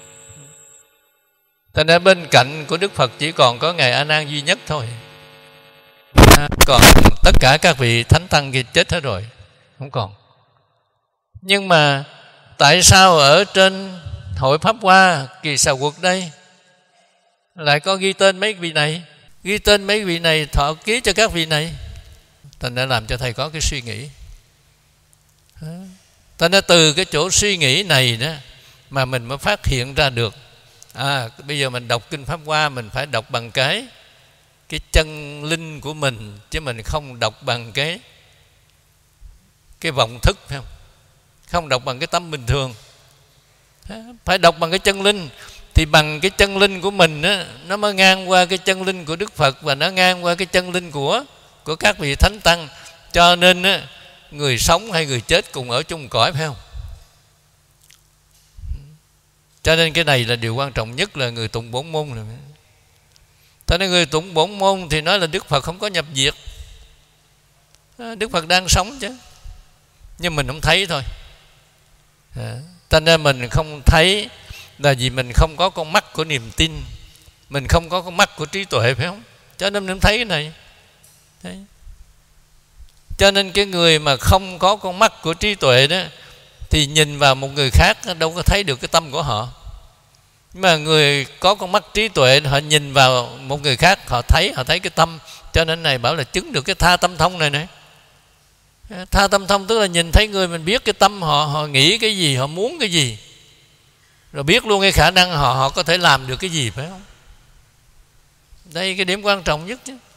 Thành ra bên cạnh của Đức Phật chỉ còn có Ngài A Nan duy nhất thôi, còn tất cả các vị thánh tăng kia chết hết rồi, không còn. Nhưng mà tại sao ở trên hội Pháp Hoa Kỳ Xà Quật đây lại có ghi tên mấy vị này, ghi tên mấy vị này, thọ ký cho các vị này? Thành ra làm cho thầy có cái suy nghĩ. Thành ra từ cái chỗ suy nghĩ này đó mà mình mới phát hiện ra được, à bây giờ mình đọc kinh Pháp Hoa mình phải đọc bằng cái cái chân linh của mình, chứ mình không đọc bằng cái cái vọng thức, phải không? Không đọc bằng cái tâm bình thường, phải đọc bằng cái chân linh. Thì bằng cái chân linh của mình á, nó mới ngang qua cái chân linh của Đức Phật, và nó ngang qua cái chân linh của của các vị thánh tăng. Cho nên á, người sống hay người chết cùng ở chung cõi, phải không? Cho nên cái này là điều quan trọng nhất, là người tụng bổn môn này. Thế nên người tụng bổn môn thì nói là Đức Phật không có nhập diệt, Đức Phật đang sống chứ, nhưng mình không thấy thôi. Cho nên mình không thấy là vì mình không có con mắt của niềm tin, mình không có con mắt của trí tuệ, phải không? Cho nên mình không thấy cái này. Đấy. Cho nên cái người mà không có con mắt của trí tuệ đó, thì nhìn vào một người khác đâu có thấy được cái tâm của họ. Nhưng mà người có con mắt trí tuệ, họ nhìn vào một người khác, họ thấy, họ thấy cái tâm. Cho nên này bảo là chứng được cái tha tâm thông này này. Tha tâm thông tức là nhìn thấy người mình biết cái tâm họ, họ nghĩ cái gì, họ muốn cái gì, rồi biết luôn cái khả năng họ, họ có thể làm được cái gì, phải không? Đây cái điểm quan trọng nhất chứ.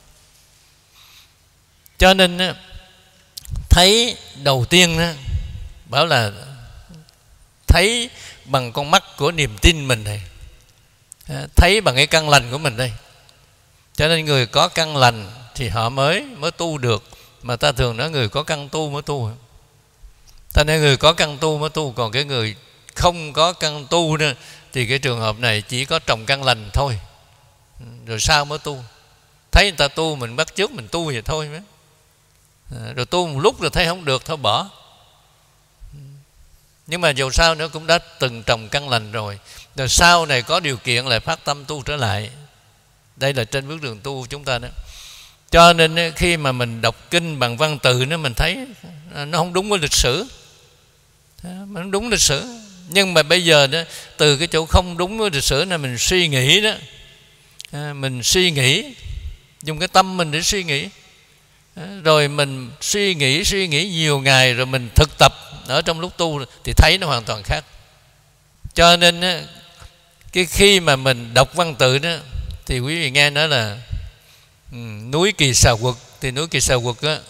Cho nên thấy đầu tiên bảo là thấy bằng con mắt của niềm tin mình này, thấy bằng cái căn lành của mình đây. Cho nên người có căn lành thì họ mới mới tu được. Mà ta thường nói người có căn tu mới tu. Cho nên người có căn tu mới tu. Còn cái người không có căn tu nữa, thì cái trường hợp này chỉ có trồng căn lành thôi, rồi sao mới tu. Thấy người ta tu mình bắt chước mình tu vậy thôi. Rồi tu một lúc rồi thấy không được, thôi bỏ. Nhưng mà dù sao nữa cũng đã từng trồng căn lành rồi, rồi sau này có điều kiện lại phát tâm tu trở lại. Đây là trên bước đường tu của chúng ta đó. Cho nên khi mà mình đọc kinh bằng văn từ nó, mình thấy nó không đúng với lịch sử, nó không đúng lịch sử. Nhưng mà bây giờ đó, từ cái chỗ không đúng với lịch sử này mình suy nghĩ đó, mình suy nghĩ, dùng cái tâm mình để suy nghĩ, rồi mình suy nghĩ suy nghĩ nhiều ngày, rồi mình thực tập ở trong lúc tu thì thấy nó hoàn toàn khác. Cho nên á, cái khi mà mình đọc văn tự đó thì quý vị nghe nói là um, núi Kỳ Xà Quật, thì núi Kỳ Xà Quật á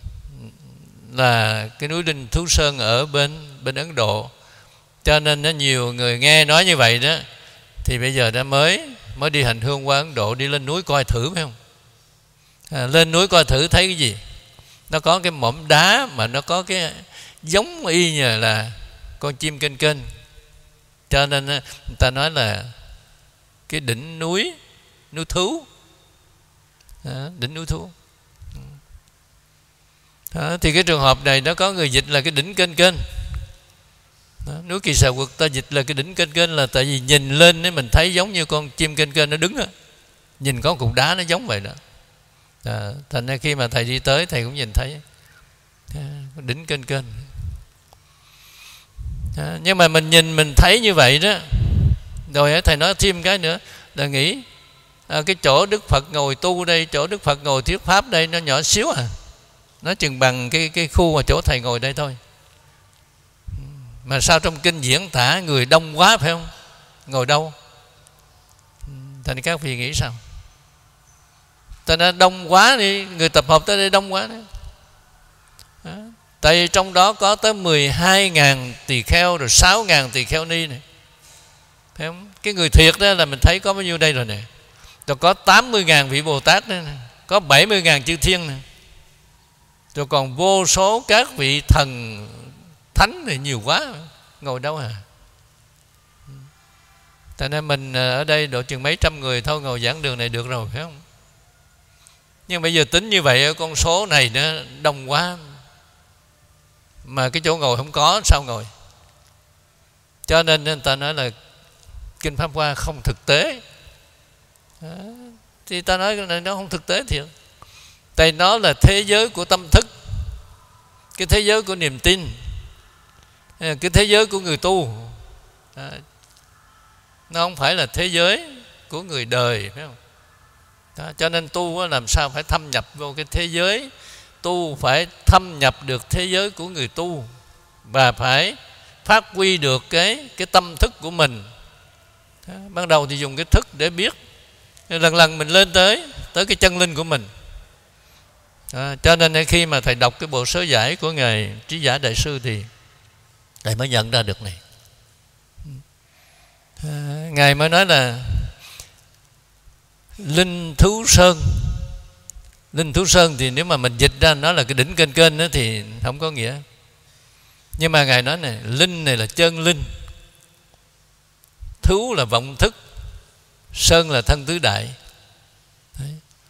là cái núi Linh Thú Sơn ở bên bên Ấn Độ. Cho nên nó nhiều người nghe nói như vậy đó, thì bây giờ đã mới mới đi hành hương qua Ấn Độ, đi lên núi coi thử phải không? À, lên núi coi thử thấy cái gì? Nó có cái mỏm đá mà nó có cái giống y như là con chim kênh kênh. Cho nên người ta nói là cái đỉnh núi núi thú, à, đỉnh núi thú. À, thì cái trường hợp này nó có người dịch là cái đỉnh kênh kênh. Đó, núi Kỳ Xà Quật ta dịch là cái đỉnh kênh kênh là tại vì nhìn lên mình thấy giống như con chim kênh kênh nó đứng đó. Nhìn có cục đá nó giống vậy đó. À, thành ra khi mà thầy đi tới thầy cũng nhìn thấy à, đỉnh kênh kênh. À, nhưng mà mình nhìn mình thấy như vậy đó, rồi thầy nói thêm cái nữa là nghĩ à, cái chỗ Đức Phật ngồi tu đây, chỗ Đức Phật ngồi thuyết pháp đây nó nhỏ xíu à, nó chừng bằng cái cái khu mà chỗ thầy ngồi đây thôi. Mà sao trong kinh diễn tả người đông quá phải không? Ngồi đâu? Thành các vị nghĩ sao? Ta nói đông quá đi, người tập hợp tới đây đông quá đấy. Đó. Tại vì trong đó có tới mười hai nghìn tỳ kheo rồi sáu nghìn tỳ kheo ni này. Phải không? Cái người thiệt đó là mình thấy có bao nhiêu đây rồi nè. Rồi có tám mươi nghìn vị Bồ Tát nữa nè, có bảy mươi nghìn chư thiên nè. Rồi còn vô số các vị thần thánh thì nhiều quá, ngồi đâu à? Tại nên mình ở đây độ chừng mấy trăm người thôi, ngồi giảng đường này được rồi phải không? Nhưng bây giờ tính như vậy con số này nó đông quá, mà cái chỗ ngồi không có sao ngồi? Cho nên người ta nói là Kinh Pháp Hoa không thực tế. Đó. Thì ta nói cái này nó không thực tế thiệt. Tại nó là thế giới của tâm thức, cái thế giới của niềm tin, cái thế giới của người tu. Đó. Nó không phải là thế giới của người đời, phải không? Đó. Cho nên tu làm sao phải thâm nhập vô cái thế giới, tu phải thâm nhập được thế giới của người tu, và phải phát huy được cái, cái tâm thức của mình. Đó. Ban đầu thì dùng cái thức để biết, lần lần mình lên tới tới cái chân linh của mình. Đó. Cho nên khi mà thầy đọc cái bộ sớ giải của Ngài Trí Giả Đại Sư thì thầy mới nhận ra được này. À, Ngài mới nói là Linh Thú Sơn. Linh Thú Sơn thì nếu mà mình dịch ra nó là cái đỉnh kênh kênh đó thì không có nghĩa. Nhưng mà Ngài nói này, Linh này là chân linh, Thú là vọng thức, Sơn là thân tứ đại. Đấy.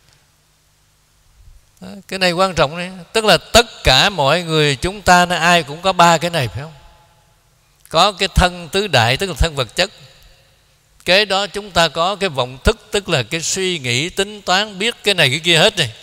Đó, cái này quan trọng đấy. Tức là tất cả mọi người chúng ta nó ai cũng có ba cái này phải không? Có cái thân tứ đại tức là thân vật chất. Kế đó chúng ta có cái vọng thức, tức là cái suy nghĩ, tính toán, biết cái này cái kia hết này.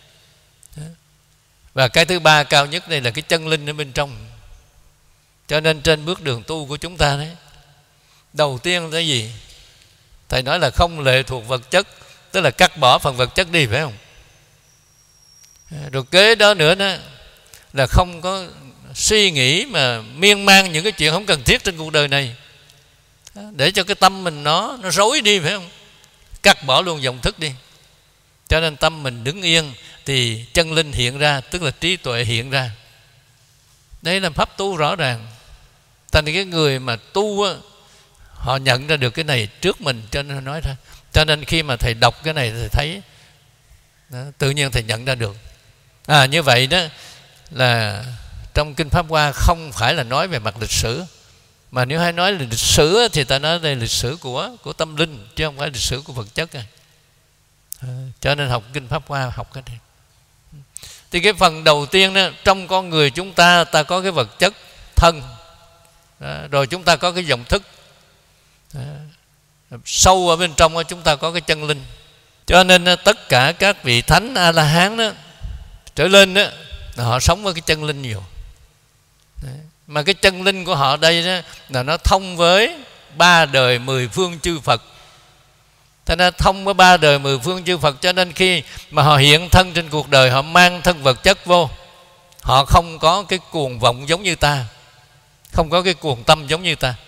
Và cái thứ ba cao nhất đây là cái chân linh ở bên trong. Cho nên trên bước đường tu của chúng ta đấy, đầu tiên là gì? Thầy nói là không lệ thuộc vật chất, tức là cắt bỏ phần vật chất đi phải không? Rồi kế đó nữa đó là không có suy nghĩ mà miên man những cái chuyện không cần thiết trên cuộc đời này, để cho cái tâm mình nó nó rối đi phải không? Cắt bỏ luôn vọng thức đi. Cho nên tâm mình đứng yên thì chân linh hiện ra, tức là trí tuệ hiện ra. Đây là pháp tu rõ ràng. Thành cái người mà tu á, họ nhận ra được cái này trước mình, cho nên nói ra. Cho nên khi mà thầy đọc cái này thầy thấy đó, tự nhiên thầy nhận ra được. À như vậy đó là trong Kinh Pháp Hoa không phải là nói về mặt lịch sử, mà nếu hay nói là lịch sử thì ta nói đây lịch sử của của tâm linh, chứ không phải lịch sử của vật chất. À. À, cho nên học Kinh Pháp Hoa học cái này. Thì cái phần đầu tiên đó, trong con người chúng ta ta có cái vật chất thân, đó, rồi chúng ta có cái vọng thức, đó, sâu ở bên trong đó, chúng ta có cái chân linh. Cho nên tất cả các vị thánh A-la-hán đó trở lên đó, họ sống với cái chân linh nhiều. Đấy. Mà cái chân linh của họ đây đó, là nó thông với ba đời mười phương chư Phật. Thế nên thông với ba đời mười phương chư Phật, cho nên khi mà họ hiện thân trên cuộc đời, họ mang thân vật chất vô, họ không có cái cuồng vọng giống như ta. không có cái cuồng tâm giống như ta.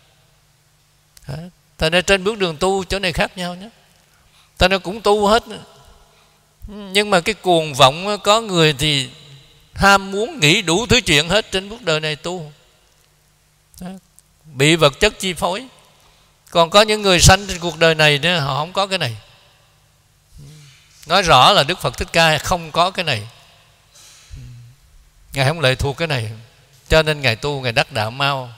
Ta nên trên bước đường tu chỗ này khác nhau nhé. Ta nó cũng tu hết, nhưng mà cái cuồng vọng, có người thì ham muốn nghĩ đủ thứ chuyện hết trên cuộc đời này tu, bị vật chất chi phối. Còn có những người sanh trên cuộc đời này nữa, họ không có cái này. Nói rõ là Đức Phật Thích Ca không có cái này, Ngài không lệ thuộc cái này, cho nên Ngài tu, Ngài đắc đạo mau.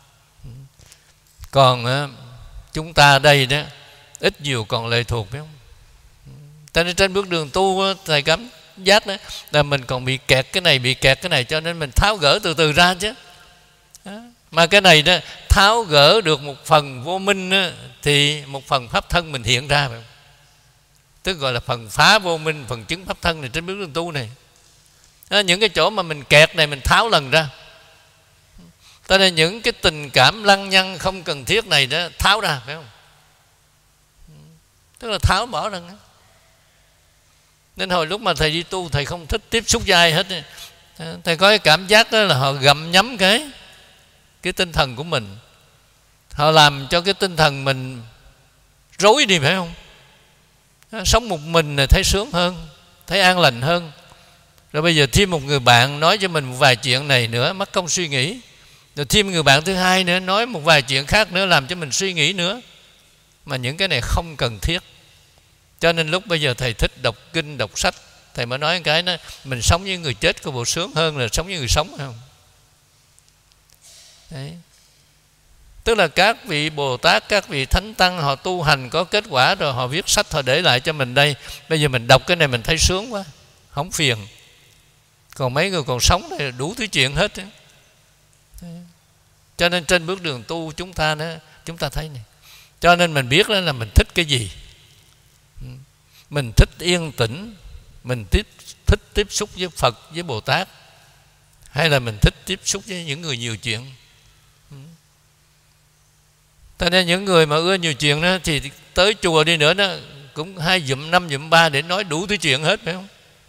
Còn chúng ta đây đó, ít nhiều còn lệ thuộc, phải không? Cho nên trên bước đường tu, Thầy cảm giác đó là mình còn bị kẹt cái này, bị kẹt cái này, cho nên mình tháo gỡ từ từ ra chứ. Mà cái này đó, tháo gỡ được một phần vô minh đó, thì một phần pháp thân mình hiện ra, phải không? Tức gọi là phần phá vô minh, phần chứng pháp thân này trên bước đường tu này. Đó, những cái chỗ mà mình kẹt này mình tháo lần ra. Cho nên những cái tình cảm lăng nhăng không cần thiết này đó tháo ra, phải không? Tức là tháo bỏ ra. Nên hồi lúc mà Thầy đi tu, Thầy không thích tiếp xúc với ai hết. Thầy có cái cảm giác đó là họ gặm nhấm cái cái tinh thần của mình, họ làm cho cái tinh thần mình rối đi, phải không? Sống một mình này thấy sướng hơn, thấy an lành hơn. Rồi bây giờ thêm một người bạn nói cho mình một vài chuyện này nữa, mất công suy nghĩ. Rồi thêm người bạn thứ hai nữa nói một vài chuyện khác nữa, làm cho mình suy nghĩ nữa. Mà những cái này không cần thiết. Cho nên lúc bây giờ Thầy thích đọc kinh, đọc sách, Thầy mới nói cái đó, mình sống với người chết có bộ sướng hơn là sống với người sống, phải không? Đấy. Tức là các vị Bồ Tát, các vị Thánh Tăng, họ tu hành có kết quả rồi, họ viết sách, họ để lại cho mình đây. Bây giờ mình đọc cái này mình thấy sướng quá, không phiền. Còn mấy người còn sống này đủ thứ chuyện hết. Cho nên trên bước đường tu chúng ta đó, chúng ta thấy này. Cho nên mình biết đó là mình thích cái gì. Mình thích yên tĩnh, mình thích, thích tiếp xúc với Phật, với Bồ Tát, hay là mình thích tiếp xúc với những người nhiều chuyện. Cho nên những người mà ưa nhiều chuyện đó thì tới chùa đi nữa đó cũng hai dụm năm dụm ba để nói đủ thứ chuyện hết, phải không?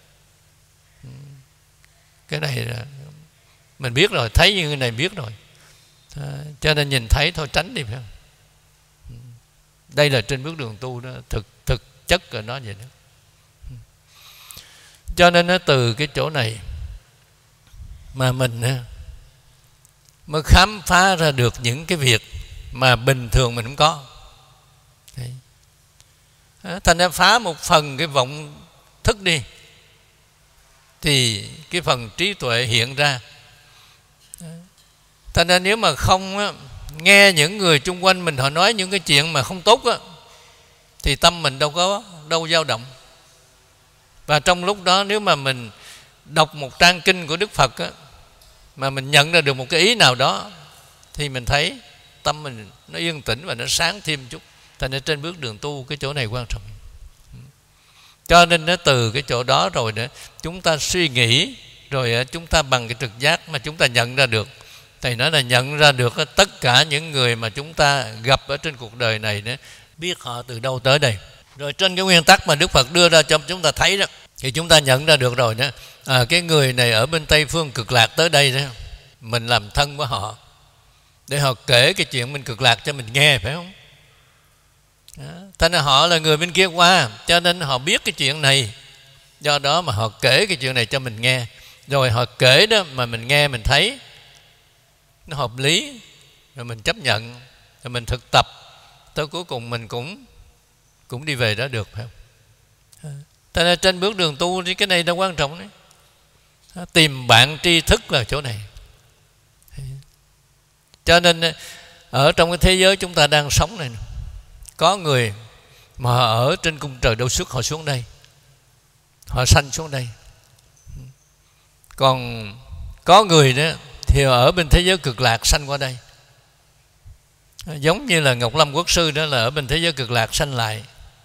Cái này là mình biết rồi, thấy như cái này biết rồi. À, cho nên nhìn thấy thôi tránh đi, phải không? Đây là trên bước đường tu đó, thực thực chất của nó vậy đó. Cho nên nó từ cái chỗ này mà mình mới khám phá ra được những cái việc mà bình thường mình không có. Đấy. Thành ra phá một phần cái vọng thức đi, thì cái phần trí tuệ hiện ra. Thành ra nếu mà không á, nghe những người chung quanh mình họ nói những cái chuyện mà không tốt á, thì tâm mình đâu có đâu dao động. Và trong lúc đó nếu mà mình đọc một trang kinh của Đức Phật á, mà mình nhận ra được một cái ý nào đó, thì mình thấy tâm mình nó yên tĩnh và nó sáng thêm chút. Thành ra trên bước đường tu cái chỗ này quan trọng. Cho nên nó từ cái chỗ đó rồi nữa, chúng ta suy nghĩ, rồi chúng ta bằng cái trực giác mà chúng ta nhận ra được. Thầy nói là nhận ra được tất cả những người mà chúng ta gặp ở trên cuộc đời này nữa, biết họ từ đâu tới đây. Rồi trên cái nguyên tắc mà Đức Phật đưa ra cho chúng ta thấy đó, thì chúng ta nhận ra được rồi đó. À, cái người này ở bên Tây Phương Cực Lạc tới đây đó, mình làm thân với họ, để họ kể cái chuyện bên Cực Lạc cho mình nghe, phải không? Đó. Thành ra họ là người bên kia qua, cho nên họ biết cái chuyện này. Do đó mà họ kể cái chuyện này cho mình nghe. Rồi họ kể đó mà mình nghe, mình thấy nó hợp lý, rồi mình chấp nhận, rồi mình thực tập, tới cuối cùng mình cũng cũng đi về đó được, phải không? Thế nên trên bước đường tu thì cái này đâu quan trọng đấy. Tìm bạn tri thức là chỗ này. Cho nên ở trong cái thế giới chúng ta đang sống này, có người mà họ ở trên cung trời đâu xuất, họ xuống đây, họ sanh xuống đây. Còn có người đó thì ở bên thế giới Cực Lạc sanh qua đây. Giống như là Ngọc Lâm Quốc Sư đó, là ở bên thế giới Cực Lạc sanh lại.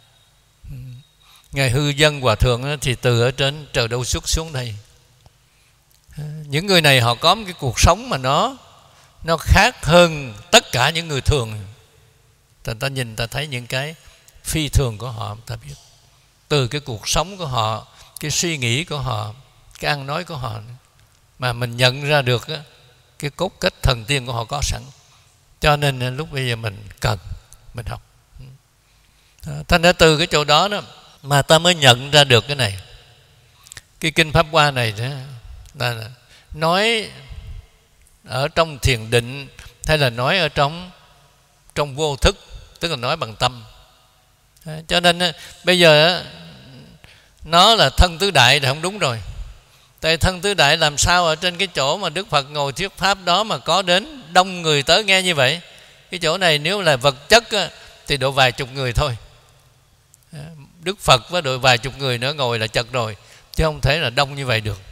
Ngài Hư Dân Hòa Thượng đó, thì từ ở trên trời đâu xuất xuống đây. Những người này họ có một cái cuộc sống mà nó nó khác hơn tất cả những người thường. Ta, ta nhìn ta thấy những cái phi thường của họ, ta biết từ cái cuộc sống của họ, cái suy nghĩ của họ, cái ăn nói của họ, mà mình nhận ra được á, cái cốt cách thần tiên của họ có sẵn. Cho nên lúc bây giờ mình cần mình học. Thành ra từ cái chỗ đó đó mà ta mới nhận ra được cái này. Cái kinh Pháp Hoa này đó là nói ở trong thiền định hay là nói ở trong trong vô thức, tức là nói bằng tâm. Cho nên bây giờ nó là thân tứ đại thì không đúng rồi. Tại thân tứ đại làm sao ở trên cái chỗ mà Đức Phật ngồi thuyết pháp đó mà có đến đông người tới nghe như vậy. Cái chỗ này nếu là vật chất thì độ vài chục người thôi. Đức Phật với độ vài chục người nữa ngồi là chật rồi, chứ không thể là đông như vậy được.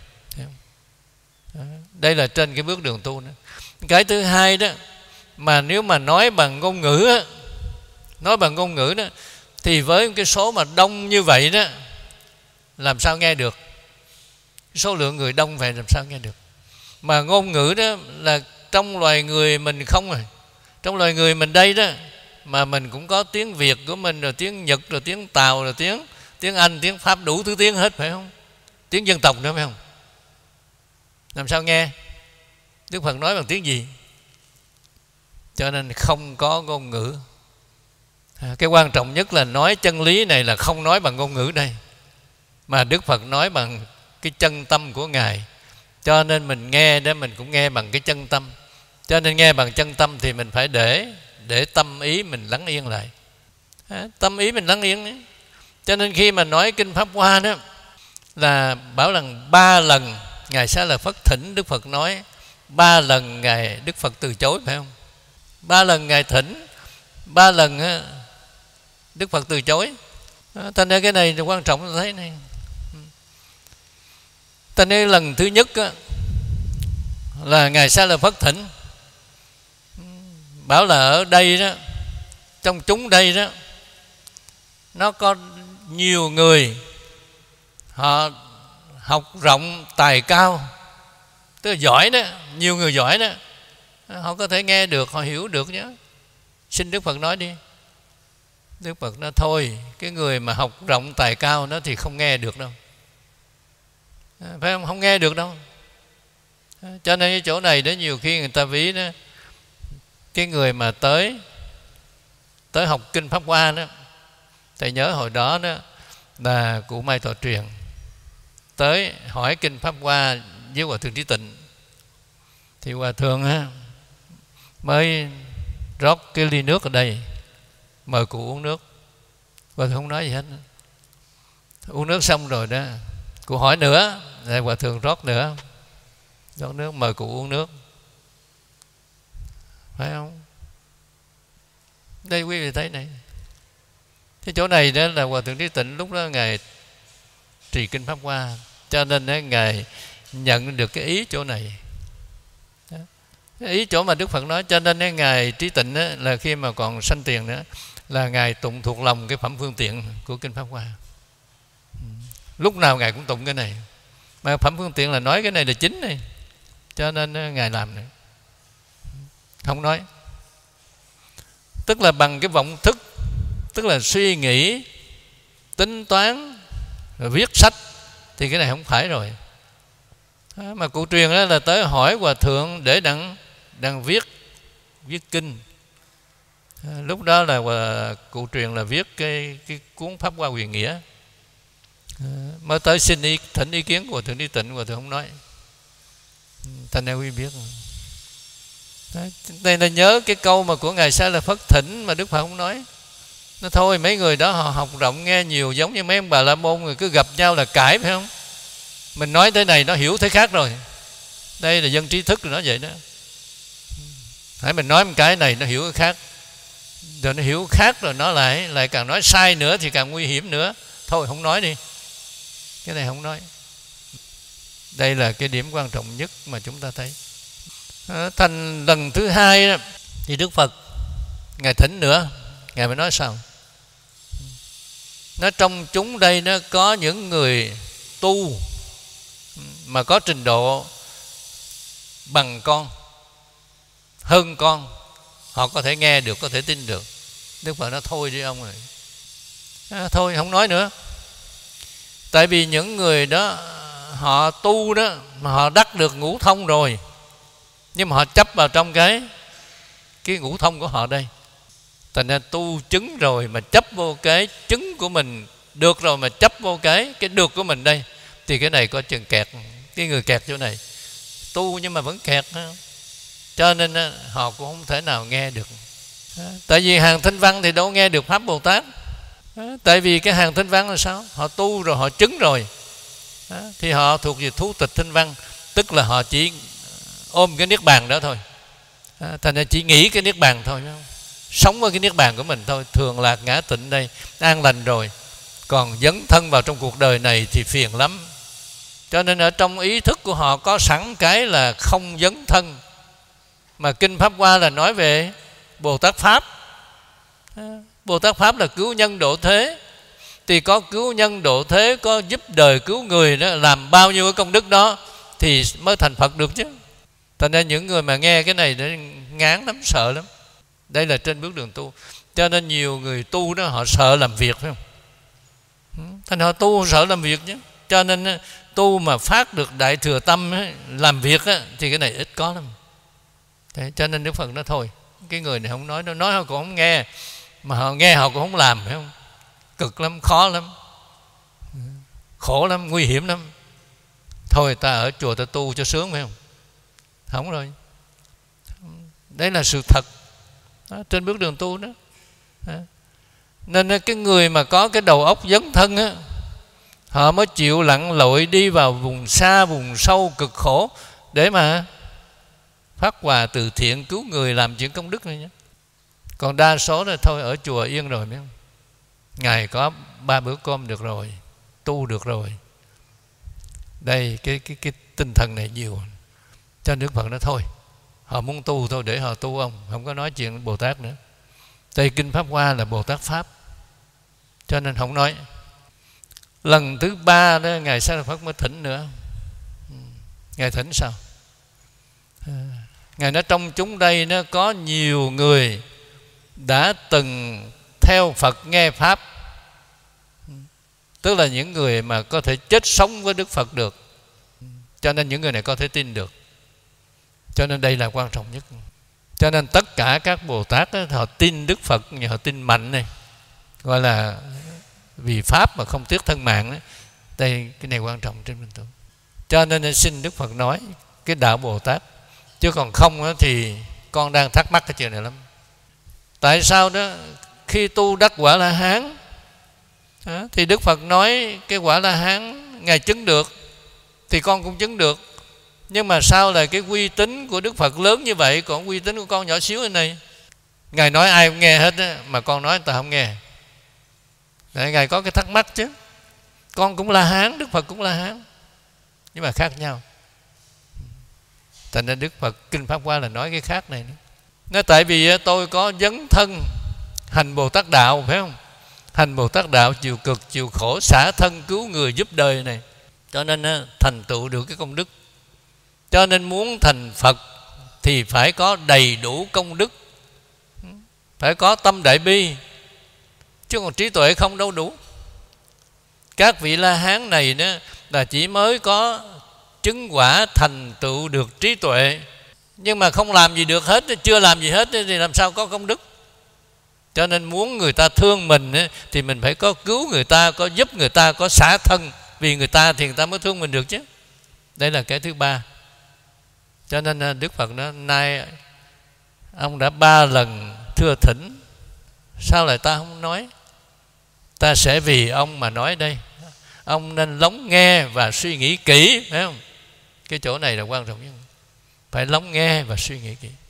Đây là trên cái bước đường tu nữa. Cái thứ hai đó, mà nếu mà nói bằng ngôn ngữ, nói bằng ngôn ngữ đó, thì với cái số mà đông như vậy đó, làm sao nghe được? Số lượng người đông vậy làm sao nghe được? Mà ngôn ngữ đó là trong loài người mình không rồi. Trong loài người mình đây đó, mà mình cũng có tiếng Việt của mình, rồi tiếng Nhật, rồi tiếng Tàu, rồi tiếng tiếng Anh, tiếng Pháp, đủ thứ tiếng hết, phải không? Tiếng dân tộc nữa, phải không? Làm sao nghe? Đức Phật nói bằng tiếng gì? Cho nên không có ngôn ngữ. Cái quan trọng nhất là nói chân lý này là không nói bằng ngôn ngữ đây, mà Đức Phật nói bằng cái chân tâm của Ngài. Cho nên mình nghe để mình cũng nghe bằng cái chân tâm. Cho nên nghe bằng chân tâm thì mình phải để để tâm ý mình lắng yên lại. Tâm ý mình lắng yên ấy. Cho nên khi mà nói kinh Pháp Hoa đó là bảo rằng ba lần Ngài Xá Lợi Phất thỉnh Đức Phật nói, ba lần Ngài Đức Phật từ chối, phải không? Ba lần Ngài thỉnh, ba lần Đức Phật từ chối. Thành ra cái này là quan trọng, thấy này. Thành ra lần thứ nhất là Ngài Xá Lợi Phất thỉnh, bảo là ở đây đó, trong chúng đây đó, nó có nhiều người họ học rộng tài cao, tức là giỏi đó, nhiều người giỏi đó, họ có thể nghe được, họ hiểu được nhé. Xin Đức Phật nói đi. Đức Phật nói thôi, cái người mà học rộng tài cao nó thì không nghe được đâu, phải không? Không nghe được đâu. Cho nên cái chỗ này đó nhiều khi người ta ví đó, cái người mà tới tới học kinh Pháp Hoa đó, thầy nhớ hồi đó đó là cụ Mai Thọ Truyền tới hỏi kinh Pháp Hoa với Hòa Thượng Trí Tịnh, thì Hòa Thượng á, mới rót cái ly nước ở đây mời cụ uống nước. Hòa Thượng không nói gì hết. Uống nước xong rồi đó, cụ hỏi nữa, rồi Hòa Thượng rót nữa, rót nước mời cụ uống nước, phải không? Đây quý vị thấy này, cái chỗ này đó là Hòa Thượng Trí Tịnh lúc đó Ngài trì kinh Pháp Hoa, cho nên đó, Ngài nhận được cái ý chỗ này, cái ý chỗ mà Đức Phật nói. Cho nên đó, Ngài Trí Tịnh đó, là khi mà còn sanh tiền nữa là Ngài tụng thuộc lòng cái phẩm phương tiện của kinh Pháp Hoa. Lúc nào Ngài cũng tụng cái này, mà phẩm phương tiện là nói cái này là chính này, cho nên đó, Ngài làm này, không nói. Tức là bằng cái vọng thức, tức là suy nghĩ, tính toán, rồi viết sách, thì cái này không phải rồi. Mà cụ truyền đó là tới hỏi Hòa Thượng để đặng, đặng viết viết kinh. Lúc đó là cụ truyền là viết cái, cái cuốn Pháp Hoa Huyền Nghĩa. Mới tới xin ý, thỉnh ý kiến của Hòa Thượng Trí Tịnh, Hòa Thượng không nói. Thành ra quý biết. Đây là nhớ cái câu mà của Ngài Xá Lợi Phất thỉnh mà Đức Phật không nói. Nó thôi mấy người đó họ học rộng nghe nhiều, giống như mấy ông Bà La Môn người cứ gặp nhau là cãi, phải không? Mình nói thế này nó hiểu thế khác rồi. Đây là dân trí thức rồi, nó vậy đó. Hãy mình nói một cái này nó hiểu cái khác, rồi nó hiểu khác rồi nó lại lại càng nói sai nữa thì càng nguy hiểm nữa. Thôi không nói đi, cái này không nói. Đây là cái điểm quan trọng nhất mà chúng ta thấy. À, thành lần thứ hai đó, thì Đức Phật Ngài thỉnh nữa, Ngài mới nói sao? Nó trong chúng đây nó có những người tu mà có trình độ bằng con, hơn con, họ có thể nghe được, có thể tin được. Đức Phật nói thôi đi ông ơi, à, thôi không nói nữa. Tại vì những người đó họ tu đó mà họ đắc được ngũ thông rồi, Nhưng mà họ chấp vào trong cái cái ngũ thông của họ đây. Thành ra tu chứng rồi mà chấp vô cái chứng của mình được rồi, mà chấp vô cái cái được của mình đây, thì cái này có chừng kẹt. Cái người kẹt chỗ này tu nhưng mà vẫn kẹt, cho nên họ cũng không thể nào nghe được. Tại vì hàng Thanh Văn thì đâu nghe được Pháp Bồ Tát. Tại vì cái hàng Thanh Văn là sao? Họ tu rồi, họ chứng rồi, thì họ thuộc về thú tịch Thanh Văn, tức là họ chỉ ôm cái niết bàn đó thôi. Thành ra chỉ nghĩ cái niết bàn thôi, sống với cái niết bàn của mình thôi, thường lạc ngã tịnh đây, an lành rồi. Còn dấn thân vào trong cuộc đời này thì phiền lắm. Cho nên ở trong ý thức của họ có sẵn cái là không dấn thân. Mà Kinh Pháp Hoa là nói về Bồ Tát Pháp. Bồ Tát Pháp là cứu nhân độ thế. Thì có cứu nhân độ thế, có giúp đời cứu người đó, làm bao nhiêu cái công đức đó thì mới thành Phật được chứ. Thành ra những người mà nghe cái này để ngán lắm, sợ lắm. Đây là trên bước đường tu. Cho nên nhiều người tu đó họ sợ làm việc, phải không? Thành họ tu sợ làm việc chứ. Cho nên tu mà phát được đại thừa tâm ấy, làm việc ấy, thì cái này ít có lắm. Thế cho nên Đức Phật nói thôi, cái người này không nói, nó nói họ cũng không nghe, mà họ nghe họ cũng không làm, phải không? Cực lắm, khó lắm, khổ lắm, nguy hiểm lắm. Thôi ta ở chùa ta tu cho sướng, phải không? Không rồi. Đấy là sự thật đó, trên bước đường tu đó. đó. Nên cái người mà có cái đầu óc dấn thân á, họ mới chịu lặn lội đi vào vùng xa, vùng sâu cực khổ để mà phát hòa từ thiện, cứu người, làm chuyện công đức này nhé. Còn đa số là thôi ở chùa yên rồi, biết không? Ngày có ba bữa cơm được rồi, tu được rồi. Đây cái cái cái tinh thần này nhiều. Cho Đức Phật nói thôi, họ muốn tu thôi để họ tu, ông không có nói chuyện Bồ Tát nữa. Tây Kinh Pháp Hoa là Bồ Tát Pháp, cho nên không nói. Lần thứ ba đó Ngài Sa Lợi Phất mới thỉnh nữa. Ngài thỉnh sao? Ngài nói trong chúng đây nó có nhiều người đã từng theo Phật nghe Pháp, tức là những người mà có thể chết sống với Đức Phật được. Cho nên những người này có thể tin được. Cho nên đây là quan trọng nhất. Cho nên tất cả các Bồ Tát đó, họ tin Đức Phật, họ tin mạnh này, gọi là vì Pháp mà không tiếc thân mạng đó. Đây, cái này quan trọng trên mình tu. Cho nên xin Đức Phật nói cái đạo Bồ Tát. Chứ còn không đó, thì con đang thắc mắc cái chuyện này lắm. Tại sao đó khi tu đắc quả La Hán đó, thì Đức Phật nói cái quả La Hán Ngài chứng được, thì con cũng chứng được. Nhưng mà sao là cái uy tín của Đức Phật lớn như vậy, còn uy tín của con nhỏ xíu như này? Ngài nói ai cũng nghe hết á, mà con nói người ta không nghe. Để Ngài có cái thắc mắc chứ. Con cũng La Hán, Đức Phật cũng La Hán, nhưng mà khác nhau. Thành ra Đức Phật Kinh Pháp Hoa là nói cái khác này nữa. Nói tại vì tôi có dấn thân hành Bồ Tát Đạo, phải không? Hành Bồ Tát Đạo chịu cực, chịu khổ, xả thân cứu người, giúp đời này, cho nên thành tựu được cái công đức. Cho nên muốn thành Phật thì phải có đầy đủ công đức, phải có tâm đại bi, chứ còn trí tuệ không đâu đủ. Các vị La Hán này đó là chỉ mới có chứng quả thành tựu được trí tuệ, nhưng mà không làm gì được hết, chưa làm gì hết thì làm sao có công đức. Cho nên muốn người ta thương mình thì mình phải có cứu người ta, có giúp người ta, có xả thân vì người ta thì người ta mới thương mình được chứ. Đây là cái thứ ba. Cho nên Đức Phật nói nay ông đã ba lần thưa thỉnh, sao lại ta không nói? Ta sẽ vì ông mà nói đây. Ông nên lắng nghe và suy nghĩ kỹ, phải không? Cái chỗ này là quan trọng nhất. Phải lắng nghe và suy nghĩ kỹ,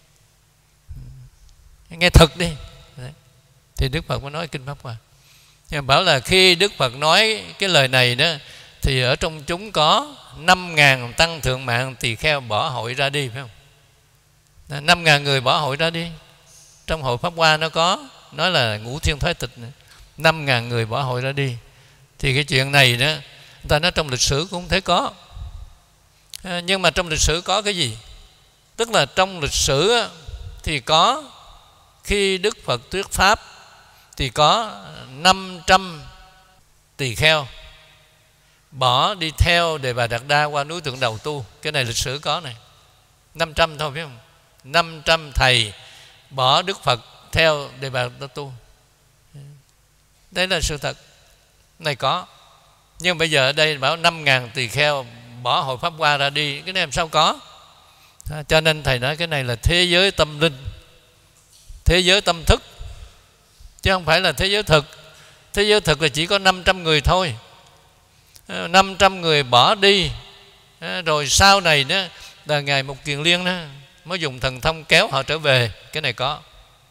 nghe thật đi. Đấy. Thì Đức Phật mới nói Kinh Pháp Hoa. Nhưng mà bảo là khi Đức Phật nói cái lời này đó, thì ở trong chúng có năm ngàn tăng thượng mạng tỳ kheo bỏ hội ra đi, phải không? Năm ngàn người bỏ hội ra đi. Trong hội Pháp Hoa nó có nói là ngũ thiên thoái tịch, năm ngàn người bỏ hội ra đi. Thì cái chuyện này đó, người ta nói trong lịch sử cũng không thấy có. À, nhưng mà trong lịch sử có cái gì? Tức là trong lịch sử thì có khi Đức Phật thuyết Pháp thì có năm trăm tỳ kheo bỏ đi theo Đề Bà Đạt Đa qua núi Tượng Đầu tu. Cái này lịch sử có này. năm trăm thôi phải không? năm trăm thầy bỏ Đức Phật theo Đề Bà Đạt tu. Đấy là sự thật. Này có. Nhưng bây giờ ở đây bảo năm ngàn tỳ kheo bỏ Hội Pháp Hoa ra đi, cái này làm sao có? Cho nên thầy nói cái này là thế giới tâm linh, thế giới tâm thức, chứ không phải là thế giới thực. Thế giới thực là chỉ có năm trăm người thôi. năm trăm người bỏ đi, rồi sau này đó là Ngài Mục Kiền Liên đó mới dùng thần thông kéo họ trở về. Cái này có.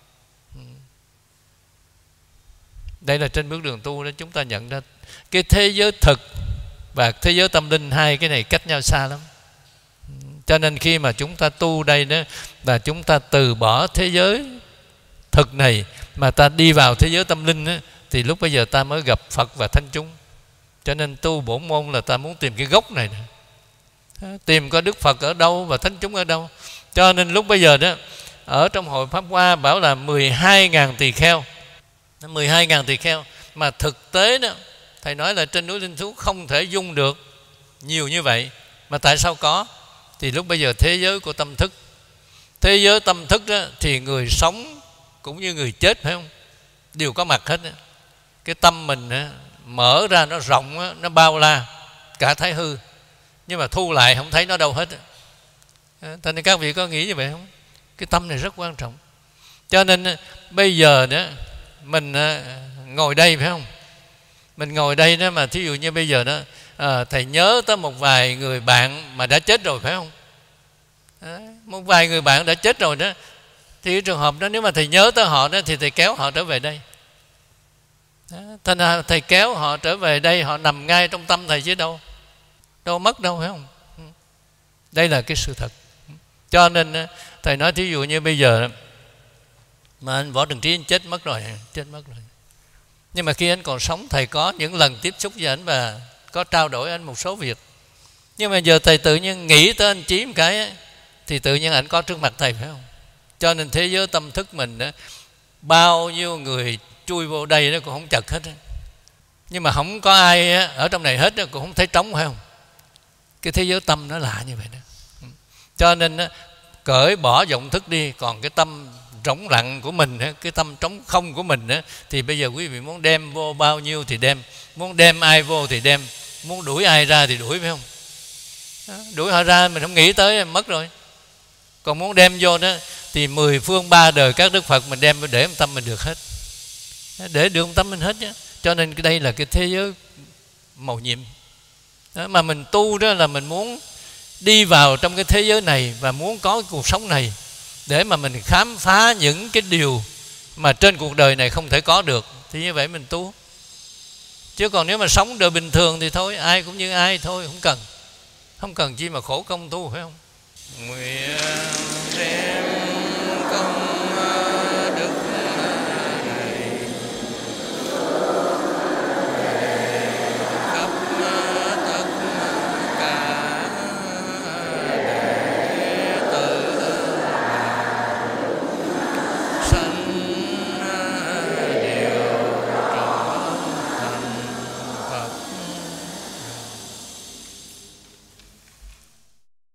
Đây là trên bước đường tu đó, chúng ta nhận ra cái thế giới thực và thế giới tâm linh, hai cái này cách nhau xa lắm. Cho nên khi mà chúng ta tu đây đó là chúng ta từ bỏ thế giới thực này mà ta đi vào thế giới tâm linh đó, thì lúc bây giờ ta mới gặp Phật và thánh chúng. Cho nên tu bổn môn là ta muốn tìm cái gốc này, này. Tìm có Đức Phật ở đâu và thánh chúng ở đâu. Cho nên lúc bây giờ đó ở trong Hội Pháp Hoa bảo là mười hai ngàn tỳ kheo, mười hai ngàn tỳ kheo, mà thực tế đó thầy nói là trên núi Linh Thú không thể dung được nhiều như vậy. Mà tại sao có? Thì lúc bây giờ thế giới của tâm thức, thế giới tâm thức đó, thì người sống cũng như người chết phải không, đều có mặt hết đó. Cái tâm mình đó, mở ra nó rộng đó, nó bao la cả thái hư, nhưng mà thu lại không thấy nó đâu hết. Thế nên các vị có nghĩ như vậy không? Cái tâm này rất quan trọng. Cho nên bây giờ đó mình ngồi đây phải không, mình ngồi đây đó, mà thí dụ như bây giờ đó à, thầy nhớ tới một vài người bạn mà đã chết rồi phải không? Đấy, một vài người bạn đã chết rồi đó, thì cái trường hợp đó nếu mà thầy nhớ tới họ đó thì thầy kéo họ trở về đây. Đó, thành ra thầy kéo họ trở về đây, họ nằm ngay trong tâm thầy chứ đâu đâu mất đâu phải không? Đây là cái sự thật. Cho nên thầy nói thí dụ như bây giờ mà anh Võ Trần Trí anh chết mất rồi, chết mất rồi. Nhưng mà khi anh còn sống, thầy có những lần tiếp xúc với anh và có trao đổi anh một số việc. Nhưng mà giờ thầy tự nhiên nghĩ tới anh Trí một cái ấy, thì tự nhiên anh có trước mặt thầy phải không? Cho nên thế giới tâm thức mình đó, bao nhiêu người chui vô đây nó cũng không chật hết. Nhưng mà không có ai ở trong này hết, cũng không thấy trống phải không? Cái thế giới tâm nó lạ như vậy đó. Cho nên cởi bỏ vọng thức đi, còn cái tâm trống lặng của mình, cái tâm trống không của mình, thì bây giờ quý vị muốn đem vô bao nhiêu thì đem, muốn đem ai vô thì đem, muốn đuổi ai ra thì đuổi phải không? Đuổi họ ra mình không nghĩ tới mất rồi. Còn muốn đem vô đó thì mười phương ba đời các Đức Phật mình đem để tâm mình được hết, để được tâm mình hết chứ. Cho nên đây là cái thế giới màu nhiệm đó, mà mình tu đó là mình muốn đi vào trong cái thế giới này và muốn có cái cuộc sống này để mà mình khám phá những cái điều mà trên cuộc đời này không thể có được, thì như vậy mình tu. Chứ còn nếu mà sống đời bình thường thì thôi, ai cũng như ai thôi, không cần không cần chi mà khổ công tu phải không? Nguyện